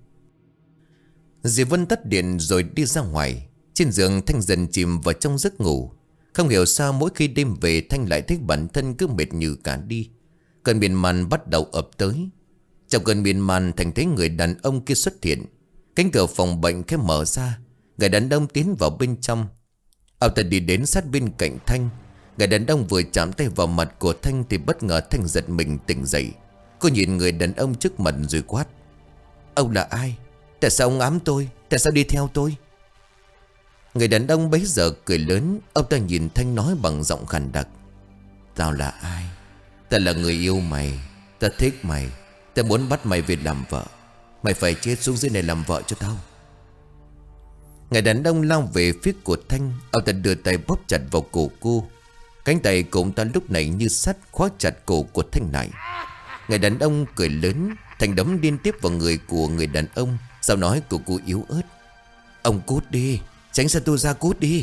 Dì Vân tắt điện rồi đi ra ngoài. Trên giường Thanh dần chìm vào trong giấc ngủ. Không hiểu sao mỗi khi đêm về Thanh lại thấy bản thân cứ mệt nhừ cả đi. Cơn miên man bắt đầu ập tới. Trong cơn miên man Thanh thấy người đàn ông kia xuất hiện. Cánh cửa phòng bệnh khẽ mở ra. Người đàn ông tiến vào bên trong. Ông ta đi đến sát bên cạnh Thanh. Người đàn ông vừa chạm tay vào mặt của Thanh thì bất ngờ Thanh giật mình tỉnh dậy. Cô nhìn người đàn ông trước mặt rồi quát: Ông là ai? Tại sao ông ám tôi? Tại sao đi theo tôi? Người đàn ông bấy giờ cười lớn. Ông ta nhìn Thanh nói bằng giọng khàn đặc: Tao là ai? Ta là người yêu mày. Ta thích mày. Ta muốn bắt mày về làm vợ. Mày phải chết xuống dưới này làm vợ cho tao. Người đàn ông lao về phía của Thanh. Ông ta đưa tay bóp chặt vào cổ cô. Cánh tay của ông ta lúc này như sắt khóa chặt cổ của Thanh lại. Người đàn ông cười lớn. Thanh đấm liên tiếp vào người của người đàn ông. Giọng nói của cô yếu ớt: Ông cút đi, tránh xa tôi ra, cút đi.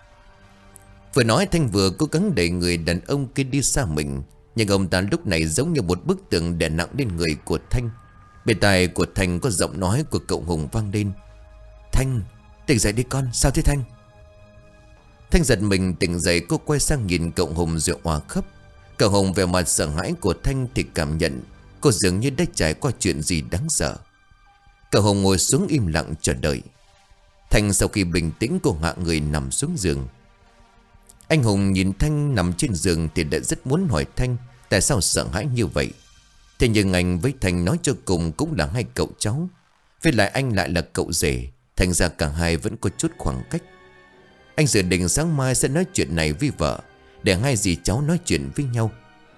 Vừa nói Thanh vừa cố gắng đẩy người đàn ông kia đi xa mình. Nhưng ông ta lúc này giống như một bức tường đè nặng lên người của Thanh. Bên tai của Thanh có giọng nói của cậu Hùng vang lên: Thanh, tỉnh dậy đi con, sao thế Thanh? Thanh giật mình tỉnh dậy. Cô quay sang nhìn cậu Hùng rồi òa khóc. Cậu Hùng về mặt sợ hãi của Thanh thì cảm nhận cô dường như đã trải qua chuyện gì đáng sợ. Cậu Hùng ngồi xuống im lặng chờ đợi. Thanh sau khi bình tĩnh cô hạ người nằm xuống giường. Anh Hùng nhìn Thanh nằm trên giường thì đã rất muốn hỏi Thanh tại sao sợ hãi như vậy. Thế nhưng anh với Thanh nói cho cùng cũng là hai cậu cháu. Với lại anh lại là cậu rể. Thành ra cả hai vẫn có chút khoảng cách. Anh dự định sáng mai sẽ nói chuyện này với vợ, để hai dì cháu nói chuyện với nhau.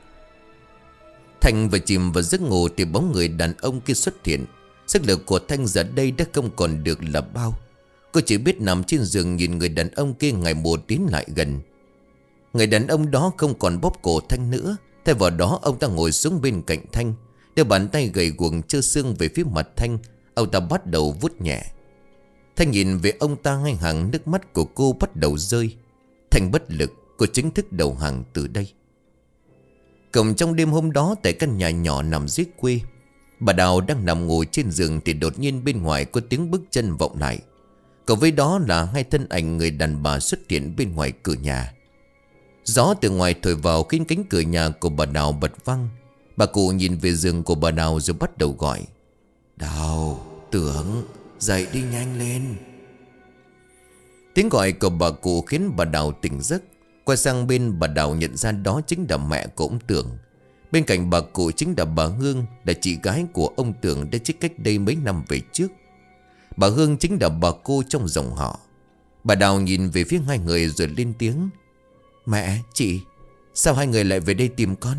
Thanh vừa chìm vào giấc ngủ thì bóng người đàn ông kia xuất hiện. Sức lực của Thanh giờ đây đã không còn được là bao. Cô chỉ biết nằm trên giường nhìn người đàn ông kia ngày một tiến lại gần. Người đàn ông đó không còn bóp cổ Thanh nữa. Thay vào đó ông ta ngồi xuống bên cạnh Thanh, đưa bàn tay gầy guồng trơ xương về phía mặt Thanh. Ông ta bắt đầu vuốt nhẹ. Thanh nhìn về ông ta, ngay hàng nước mắt của cô bắt đầu rơi. Thanh bất lực, cô chính thức đầu hàng từ đây. Cộng trong đêm hôm đó tại căn nhà nhỏ nằm dưới quê, bà Đào đang nằm ngồi trên giường thì đột nhiên bên ngoài có tiếng bước chân vọng lại. Cộng với đó là hai thân ảnh người đàn bà xuất hiện bên ngoài cửa nhà. Gió từ ngoài thổi vào khiến cánh cửa nhà của bà Đào bật văng. Bà cụ nhìn về giường của bà Đào rồi bắt đầu gọi: Đào, Tưởng, dậy đi nhanh lên. Tiếng gọi của bà cụ khiến bà Đào tỉnh giấc. Quay sang bên bà Đào nhận ra đó chính là mẹ của ông Tưởng. Bên cạnh bà cụ chính là bà Hương, là chị gái của ông Tưởng đã chết cách đây mấy năm về trước. Bà Hương chính là bà cô trong dòng họ. Bà Đào nhìn về phía hai người rồi lên tiếng: Mẹ, chị, sao hai người lại về đây tìm con?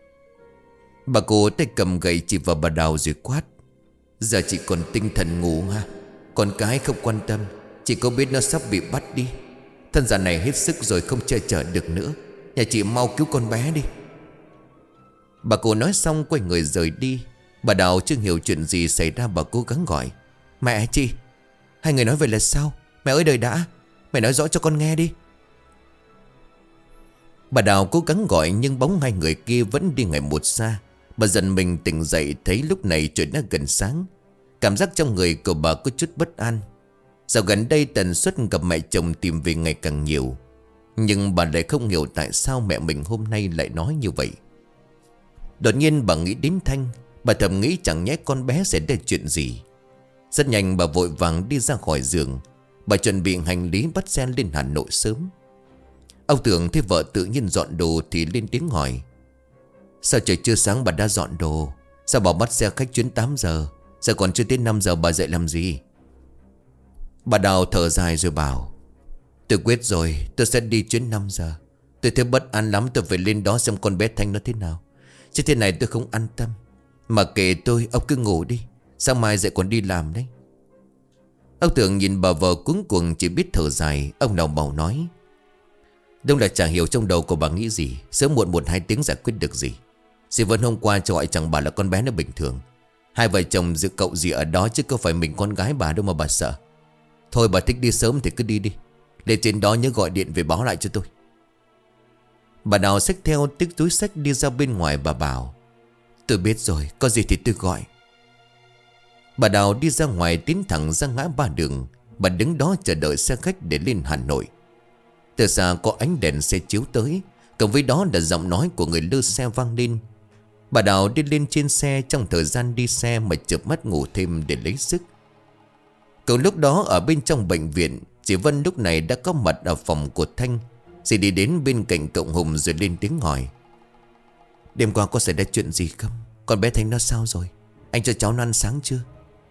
Bà cụ tay cầm gậy chỉ vào bà Đào rồi quát: Giờ chị còn tinh thần ngủ ha? Con cái không quan tâm, chị có biết nó sắp bị bắt đi. Thân già này hết sức rồi, không che chở được nữa. Nhà chị mau cứu con bé đi. Bà cụ nói xong quay người rời đi. Bà Đào chưa hiểu chuyện gì xảy ra, bà cố gắng gọi: Mẹ, chị, hai người nói vậy là sao? Mẹ ơi đời đã, mẹ nói rõ cho con nghe đi. Bà Đào cố gắng gọi nhưng bóng hai người kia vẫn đi ngày một xa. Bà dần mình tỉnh dậy thấy lúc này trời đã gần sáng. Cảm giác trong người của bà có chút bất an. Dạo gần đây tần suất gặp mẹ chồng tìm về ngày càng nhiều. Nhưng bà lại không hiểu tại sao mẹ mình hôm nay lại nói như vậy. Đột nhiên bà nghĩ đến Thanh. Bà thầm nghĩ chẳng nhẽ con bé sẽ để chuyện gì. Rất nhanh bà vội vàng đi ra khỏi giường. Bà chuẩn bị hành lý bắt xe lên Hà Nội sớm. Ông Tưởng thấy vợ tự nhiên dọn đồ thì lên tiếng hỏi: sao trời chưa sáng bà đã dọn đồ? Sao bảo bắt xe khách chuyến tám giờ? Giờ còn chưa tới năm giờ bà dậy làm gì? Bà Đào thở dài rồi bảo: tôi quyết rồi, tôi sẽ đi chuyến năm giờ. Tôi thấy bất an lắm, tôi phải lên đó xem con bé Thanh nó thế nào. Chứ thế này tôi không an tâm. Mà kệ tôi, ông cứ ngủ đi, sáng mai dậy còn đi làm đấy. Ông Tưởng nhìn bà vợ cuống cuồng chỉ biết thở dài. Ông nào bảo nói: đúng là chẳng hiểu trong đầu của bà nghĩ gì. Sớm muộn một hai tiếng giải quyết được gì. Dì Vân hôm qua cho gọi chẳng bảo là con bé nó bình thường. Hai vợ chồng giữ cậu gì ở đó, chứ có phải mình con gái bà đâu mà bà sợ. Thôi bà thích đi sớm thì cứ đi đi. Lên trên đó nhớ gọi điện về báo lại cho tôi. Bà Đào xách theo tích túi xách đi ra bên ngoài. Bà bảo: tôi biết rồi, có gì thì tôi gọi. Bà Đào đi ra ngoài tiến thẳng ra ngã ba đường. Bà đứng đó chờ đợi xe khách để lên Hà Nội. Từ xa có ánh đèn xe chiếu tới, cộng với đó là giọng nói của người lơ xe vang lên. Bà Đào đi lên trên xe. Trong thời gian đi xe mà chợp mắt ngủ thêm để lấy sức. Cậu lúc đó ở bên trong bệnh viện, chị Vân lúc này đã có mặt ở phòng của Thanh. Chị đi đến bên cạnh cậu Hùng rồi lên tiếng hỏi: đêm qua có xảy ra chuyện gì không? Con bé Thanh nó sao rồi? Anh cho cháu nó ăn sáng chưa?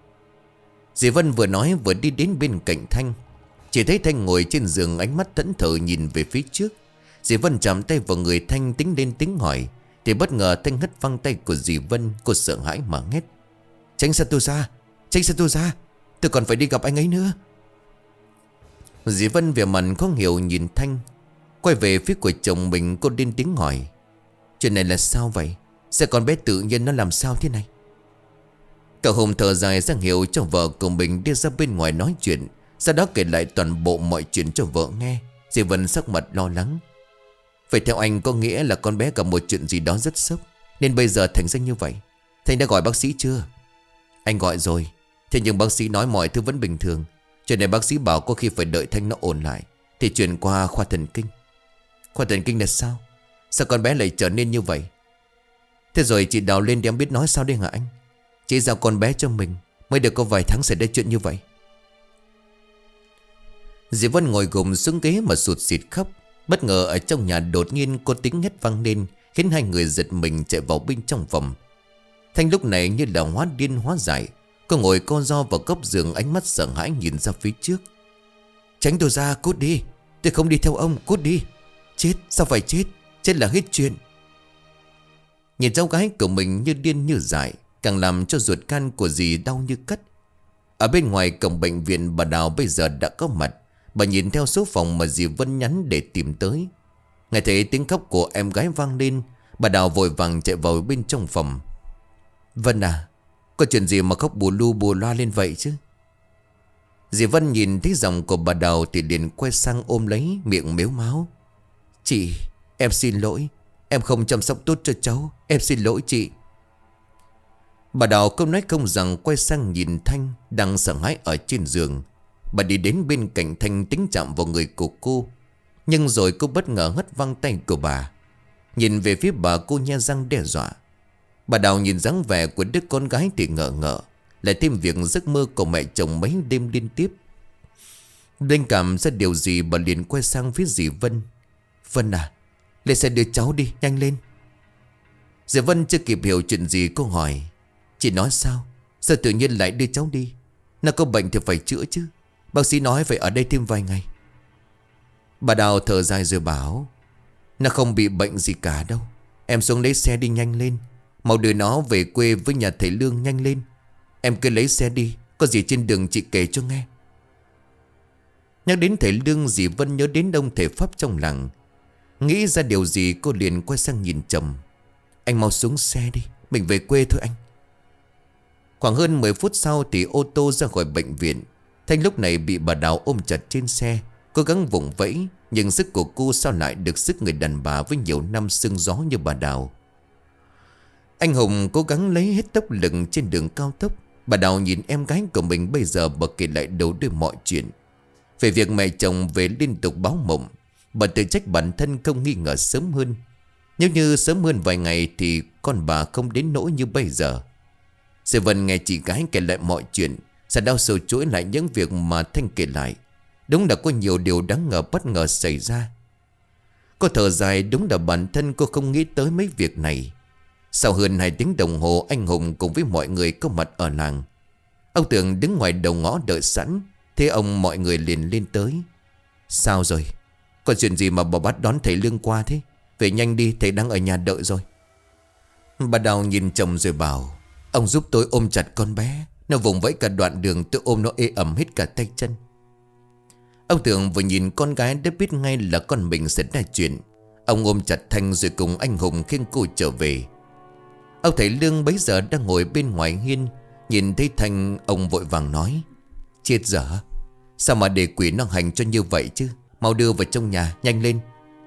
Dì Vân vừa nói vừa đi đến bên cạnh Thanh. Chỉ thấy Thanh ngồi trên giường, ánh mắt thẫn thờ nhìn về phía trước. Dì Vân chạm tay vào người Thanh tính lên tiếng hỏi, thì bất ngờ Thanh hất văng tay của dì Vân. Cô sợ hãi mà hét: tránh xa tôi ra, tránh xa tôi ra, tôi còn phải đi gặp anh ấy nữa. Dì Vân vẻ mặt khó hiểu nhìn Thanh. Quay về phía của chồng mình, cô lên tiếng hỏi: chuyện này là sao vậy? Sao con bé tự nhiên nó làm sao thế này? Cậu Hùng thở dài ra hiệu cho vợ của mình đi ra bên ngoài nói chuyện. Sau đó kể lại toàn bộ mọi chuyện cho vợ nghe. Dì Vân sắc mặt lo lắng: vậy theo anh có nghĩa là con bé gặp một chuyện gì đó rất sốc, nên bây giờ thành ra như vậy. Thành đã gọi bác sĩ chưa? Anh gọi rồi. Thế nhưng bác sĩ nói mọi thứ vẫn bình thường. Chuyện này bác sĩ bảo có khi phải đợi Thanh nó ổn lại thì chuyển qua khoa thần kinh. Khoa thần kinh là sao? Sao con bé lại trở nên như vậy? Thế rồi chị Đào lên để em biết nói sao đây hả anh? Chị giao con bé cho mình mới được có vài tháng xảy ra chuyện như vậy. Dì Vân ngồi gục xuống ghế mà sụt sịt khóc. Bất ngờ ở trong nhà đột nhiên có tiếng hét vang lên, khiến hai người giật mình chạy vào bên trong phòng. Thanh lúc này như là hóa điên hóa dại. Cô ngồi co ro vào góc giường, ánh mắt sợ hãi nhìn ra phía trước. Tránh tôi ra, cút đi. Tôi không đi theo ông, cút đi. Chết, sao phải chết? Chết là hết chuyện. Nhìn cháu gái của mình như điên như dại, càng làm cho ruột gan của dì đau như cắt. Ở bên ngoài cổng bệnh viện, bà Đào bây giờ đã có mặt. Bà nhìn theo số phòng mà dì Vân nhắn để tìm tới. Nghe thấy tiếng khóc của em gái vang lên, bà Đào vội vàng chạy vào bên trong phòng. Vân à, có chuyện gì mà khóc bù lu bù loa lên vậy chứ? Dì Vân nhìn thấy giọng của bà Đào thì liền quay sang ôm lấy, miệng mếu máo: chị, em xin lỗi. Em không chăm sóc tốt cho cháu. Em xin lỗi chị. Bà Đào không nói không rằng, quay sang nhìn Thanh đang sợ hãi ở trên giường. Bà đi đến bên cạnh Thanh tính chạm vào người của cô. Nhưng rồi cô bất ngờ hất văng tay của bà. Nhìn về phía bà, cô nhe răng đe dọa. Bà Đào nhìn dáng vẻ của đứa con gái thì ngỡ ngỡ, lại thêm việc giấc mơ của mẹ chồng mấy đêm liên tiếp. Linh cảm ra điều gì, bà liền quay sang phía dì Vân: Vân à, lên xe đưa cháu đi, nhanh lên. Dì Vân chưa kịp hiểu chuyện gì, cô hỏi: chị nói sao? Sao tự nhiên lại đưa cháu đi? Nó có bệnh thì phải chữa chứ. Bác sĩ nói phải ở đây thêm vài ngày. Bà Đào thở dài rồi bảo: nó không bị bệnh gì cả đâu. Em xuống lấy xe đi nhanh lên. Mau đưa nó về quê với nhà thầy Lương, nhanh lên. Em cứ lấy xe đi, có gì trên đường chị kể cho nghe. Nhắc đến thầy Lương, dì Vân nhớ đến ông thầy Pháp trong làng. Nghĩ ra điều gì, cô liền quay sang nhìn chồng: anh mau xuống xe đi, mình về quê thôi anh. Khoảng hơn mười phút sau thì ô tô ra khỏi bệnh viện. Thanh lúc này bị bà Đào ôm chặt trên xe, cố gắng vùng vẫy. Nhưng sức của cô sao lại được sức người đàn bà với nhiều năm sương gió như bà Đào. Anh Hùng cố gắng lấy hết tốc lực trên đường cao tốc. Bà Đào nhìn em gái của mình bây giờ, bà kể lại đầu đuôi mọi chuyện. Về việc mẹ chồng về liên tục báo mộng, bà tự trách bản thân không nghi ngờ sớm hơn. Nếu như sớm hơn vài ngày thì con bà không đến nỗi như bây giờ. Diệp Vân nghe chị gái kể lại mọi chuyện, sẽ đau sầu chuỗi lại những việc mà Thanh kể lại. Đúng là có nhiều điều đáng ngờ bất ngờ xảy ra. Cô thở dài, đúng là bản thân cô không nghĩ tới mấy việc này. Sau hơn hai tiếng đồng hồ, anh Hùng cùng với mọi người có mặt ở làng. Ông Tường đứng ngoài đầu ngõ đợi sẵn. Thế ông mọi người liền lên tới. Sao rồi? Có chuyện gì mà bà bắt đón thầy Lương qua thế? Về nhanh đi, thầy đang ở nhà đợi rồi. Bà Đào nhìn chồng rồi bảo: ông giúp tôi ôm chặt con bé. Nó vùng vẫy cả đoạn đường, tôi ôm nó ê ẩm hết cả tay chân. Ông Tường vừa nhìn con gái đã biết ngay là con mình sẽ ra chuyện. Ông ôm chặt Thanh rồi cùng anh Hùng khiêng cô trở về. Ông thầy Lương bấy giờ đang ngồi bên ngoài hiên. Nhìn thấy Thanh, ông vội vàng nói: chết dở, sao mà để quỷ nó hành cho như vậy chứ? Mau đưa vào trong nhà, nhanh lên.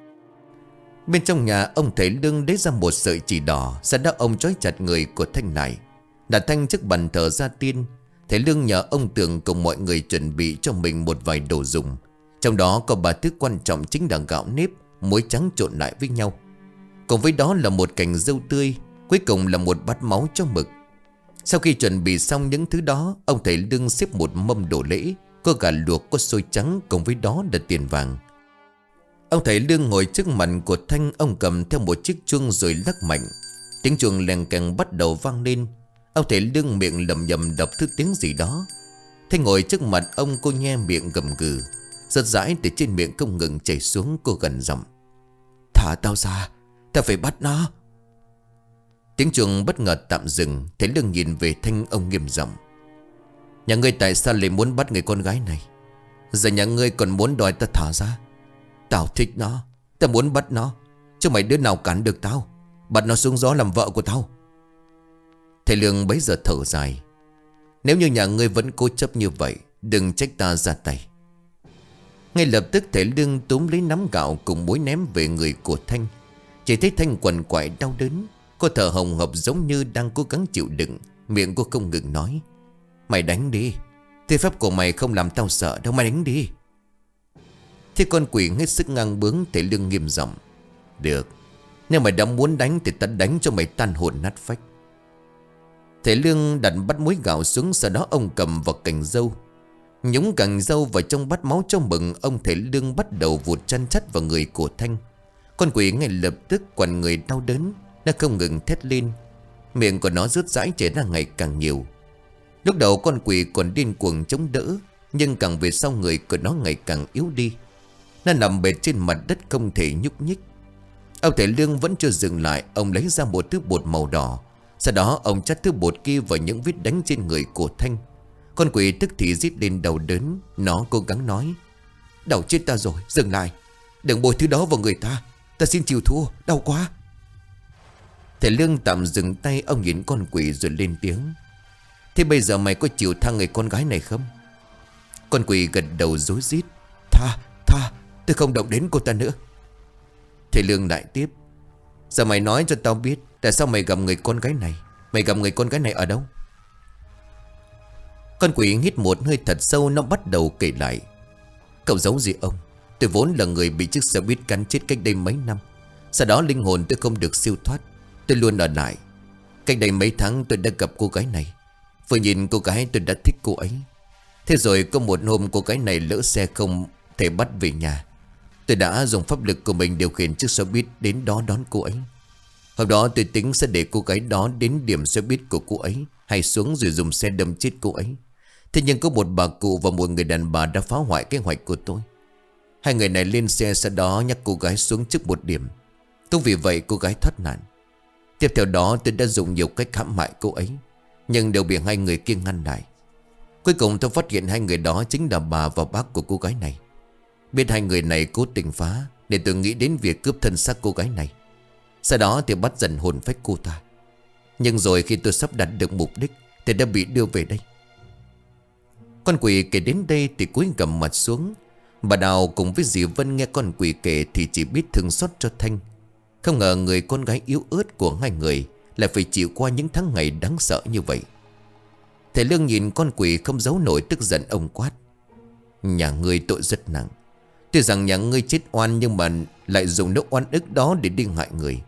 Bên trong nhà, ông thầy Lương lấy ra một sợi chỉ đỏ. Sau đó ông trói chặt người của Thanh lại, đặt Thanh trước bàn thờ gia tiên. Thầy Lương nhờ ông Tường cùng mọi người chuẩn bị cho mình một vài đồ dùng. Trong đó có ba thứ quan trọng, chính là gạo nếp, muối trắng trộn lại với nhau. Cùng với đó là một cành dâu tươi. Cuối cùng là một bát máu cho mực. Sau khi chuẩn bị xong những thứ đó, ông thầy Lương xếp một mâm đồ lễ. Có gà luộc, có xôi trắng, cùng với đó là tiền vàng. Ông thầy Lương ngồi trước mặt của Thanh. Ông cầm theo một chiếc chuông rồi lắc mạnh. Tiếng chuông leng keng bắt đầu vang lên. Ông thầy Lương miệng lầm nhầm đọc thứ tiếng gì đó. Thanh ngồi trước mặt ông, cô nhe miệng gầm gừ. Rất rãi từ trên miệng không ngừng chảy xuống. Cô gần giọng: thả tao ra, tao phải bắt nó. Tiếng chuông bất ngờ tạm dừng. Thầy Lương nhìn về Thanh, ông nghiêm giọng: nhà ngươi tại sao lại muốn bắt người con gái này? Giờ nhà ngươi còn muốn đòi ta thả ra? Tao thích nó, tao muốn bắt nó, chứ mày đứa nào cản được tao. Bắt nó xuống gió làm vợ của tao. Thầy Lương bấy giờ thở dài: nếu như nhà ngươi vẫn cố chấp như vậy, đừng trách ta ra tay. Ngay lập tức thầy Lương túm lấy nắm gạo cùng muối ném về người của Thanh. Chỉ thấy Thanh quằn quại đau đớn. Cô thở hồng hộc giống như đang cố gắng chịu đựng. Miệng cô không ngừng nói: mày đánh đi, thế pháp của mày không làm tao sợ đâu, mày đánh đi. Thế con quỷ hết sức ngang bướng. Thầy Lương nghiêm giọng: được, nếu mày đã muốn đánh thì ta đánh cho mày tan hồn nát phách. Thầy Lương đặt bát muối gạo xuống. Sau đó ông cầm vào cành dâu, nhúng cành dâu vào trong bát máu cho mừng. Ông thầy Lương bắt đầu vụt chăn chắt vào người của Thanh. Con quỷ ngay lập tức quằn người đau đớn. Nó không ngừng thét lên. Miệng của nó rớt rãi chảy ra ngày càng nhiều. Lúc đầu con quỷ còn điên cuồng chống đỡ, nhưng càng về sau người của nó ngày càng yếu đi. Nó nằm bệt trên mặt đất không thể nhúc nhích. Ông thầy Lương vẫn chưa dừng lại. Ông lấy ra một thứ bột màu đỏ. Sau đó ông chắt thứ bột kia vào những vết đánh trên người của Thanh. Con quỷ tức thì rít lên đau đớn. Nó cố gắng nói: đau chết ta rồi, dừng lại, đừng bôi thứ đó vào người ta, ta xin chịu thua, đau quá. Thầy Lương tạm dừng tay. Ông nhìn con quỷ rồi lên tiếng: thế bây giờ mày có chịu tha người con gái này không? Con quỷ gật đầu rối rít: Tha, tha, tôi không động đến cô ta nữa. Thầy Lương lại tiếp: giờ mày nói cho tao biết, tại sao mày gặp người con gái này? Mày gặp người con gái này ở đâu? Con quỷ hít một hơi thật sâu. Nó bắt đầu kể lại: cậu giấu gì ông? Tôi vốn là người bị chiếc xe buýt cán chết cách đây mấy năm. Sau đó linh hồn tôi không được siêu thoát, tôi luôn ở lại. Cách đây mấy tháng tôi đã gặp cô gái này. Vừa nhìn cô gái tôi đã thích cô ấy. Thế rồi có một hôm cô gái này lỡ xe không thể bắt về nhà. Tôi đã dùng pháp lực của mình điều khiển chiếc xe buýt đến đó đón cô ấy. Hôm đó tôi tính sẽ để cô gái đó đến điểm xe buýt của cô ấy, hay xuống rồi dùng xe đâm chết cô ấy. Thế nhưng có một bà cụ và một người đàn bà đã phá hoại kế hoạch của tôi. Hai người này lên xe, sau đó nhắc cô gái xuống trước một điểm. Cũng vì vậy cô gái thoát nạn. Tiếp theo đó tôi đã dùng nhiều cách hãm hại cô ấy, nhưng đều bị hai người kia ngăn lại. Cuối cùng tôi phát hiện hai người đó chính là bà và bác của cô gái này. Biết hai người này cố tình phá, để tôi nghĩ đến việc cướp thân xác cô gái này. Sau đó thì bắt dần hồn phách cô ta. Nhưng rồi khi tôi sắp đạt được mục đích thì đã bị đưa về đây. Con quỷ kể đến đây thì cúi gằm mặt xuống. Bà Đào cùng với dì Vân nghe con quỷ kể thì chỉ biết thương xót cho Thanh. Không ngờ người con gái yếu ớt của hai người lại phải chịu qua những tháng ngày đáng sợ như vậy. Thầy Lương nhìn con quỷ không giấu nổi tức giận, ông quát: nhà ngươi tội rất nặng. Tuy rằng nhà ngươi chết oan, nhưng mà lại dùng nước oan ức đó để đi hại người.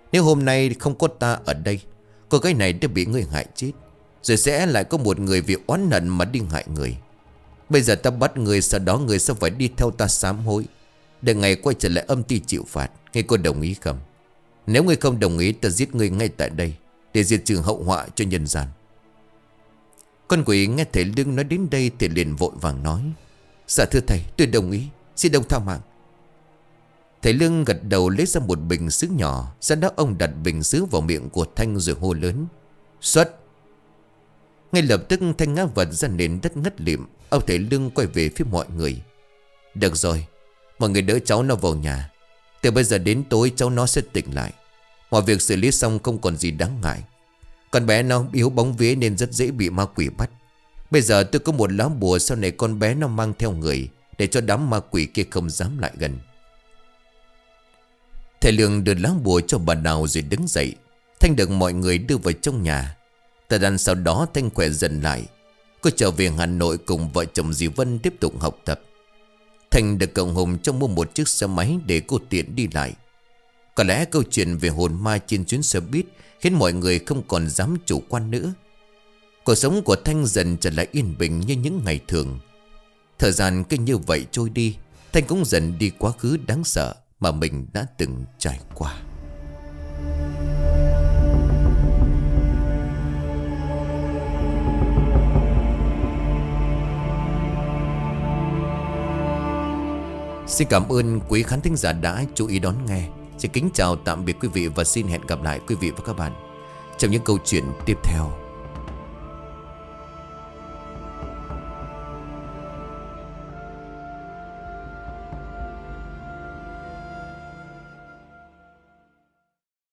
Nếu hôm nay không có ta ở đây, cô gái này đã bị ngươi hại chết, rồi sẽ lại có một người vì oán hận mà đi hại người. Bây giờ ta bắt người, sau đó người sẽ phải đi theo ta sám hối, để ngày quay trở lại âm ty chịu phạt. Ngươi có đồng ý không? Nếu ngươi không đồng ý, ta giết ngươi ngay tại đây, để diệt trừ hậu họa cho nhân gian. Con quỷ nghe thầy Lương nói đến đây thì liền vội vàng nói: Dạ thưa thầy, tôi đồng ý, xin ông tha mạng. Thầy Lương gật đầu lấy ra một bình sứ nhỏ. Sau đó ông đặt bình sứ vào miệng của Thanh rồi hô lớn: Xuất! Ngay lập tức Thanh ngã vật ra nền đất ngất lịm. Ông thầy Lương quay về phía mọi người: Được rồi, mọi người đỡ cháu nó vào nhà. Từ bây giờ đến tối cháu nó sẽ tỉnh lại. Mọi việc xử lý xong không còn gì đáng ngại. Con bé nó yếu bóng vía nên rất dễ bị ma quỷ bắt. Bây giờ tôi có một lá bùa, sau này con bé nó mang theo người, để cho đám ma quỷ kia không dám lại gần. Thầy Lương đưa lá bùa cho bà Đào rồi đứng dậy. Thanh được mọi người đưa vào trong nhà. Thời gian sau đó Thanh khỏe dần lại. Cô trở về Hà Nội cùng vợ chồng dì Vân tiếp tục học tập. Thanh được cậu Hùng cho mua một chiếc xe máy để cô tiện đi lại. Có lẽ câu chuyện về hồn ma trên chuyến xe buýt khiến mọi người không còn dám chủ quan nữa. Cuộc sống của Thanh dần trở lại yên bình như những ngày thường. Thời gian cứ như vậy trôi đi, Thanh cũng dần đi quá khứ đáng sợ mà mình đã từng trải qua. Xin cảm ơn quý khán thính giả đã chú ý đón nghe. Xin kính chào tạm biệt quý vị và xin hẹn gặp lại quý vị và các bạn trong những câu chuyện tiếp theo.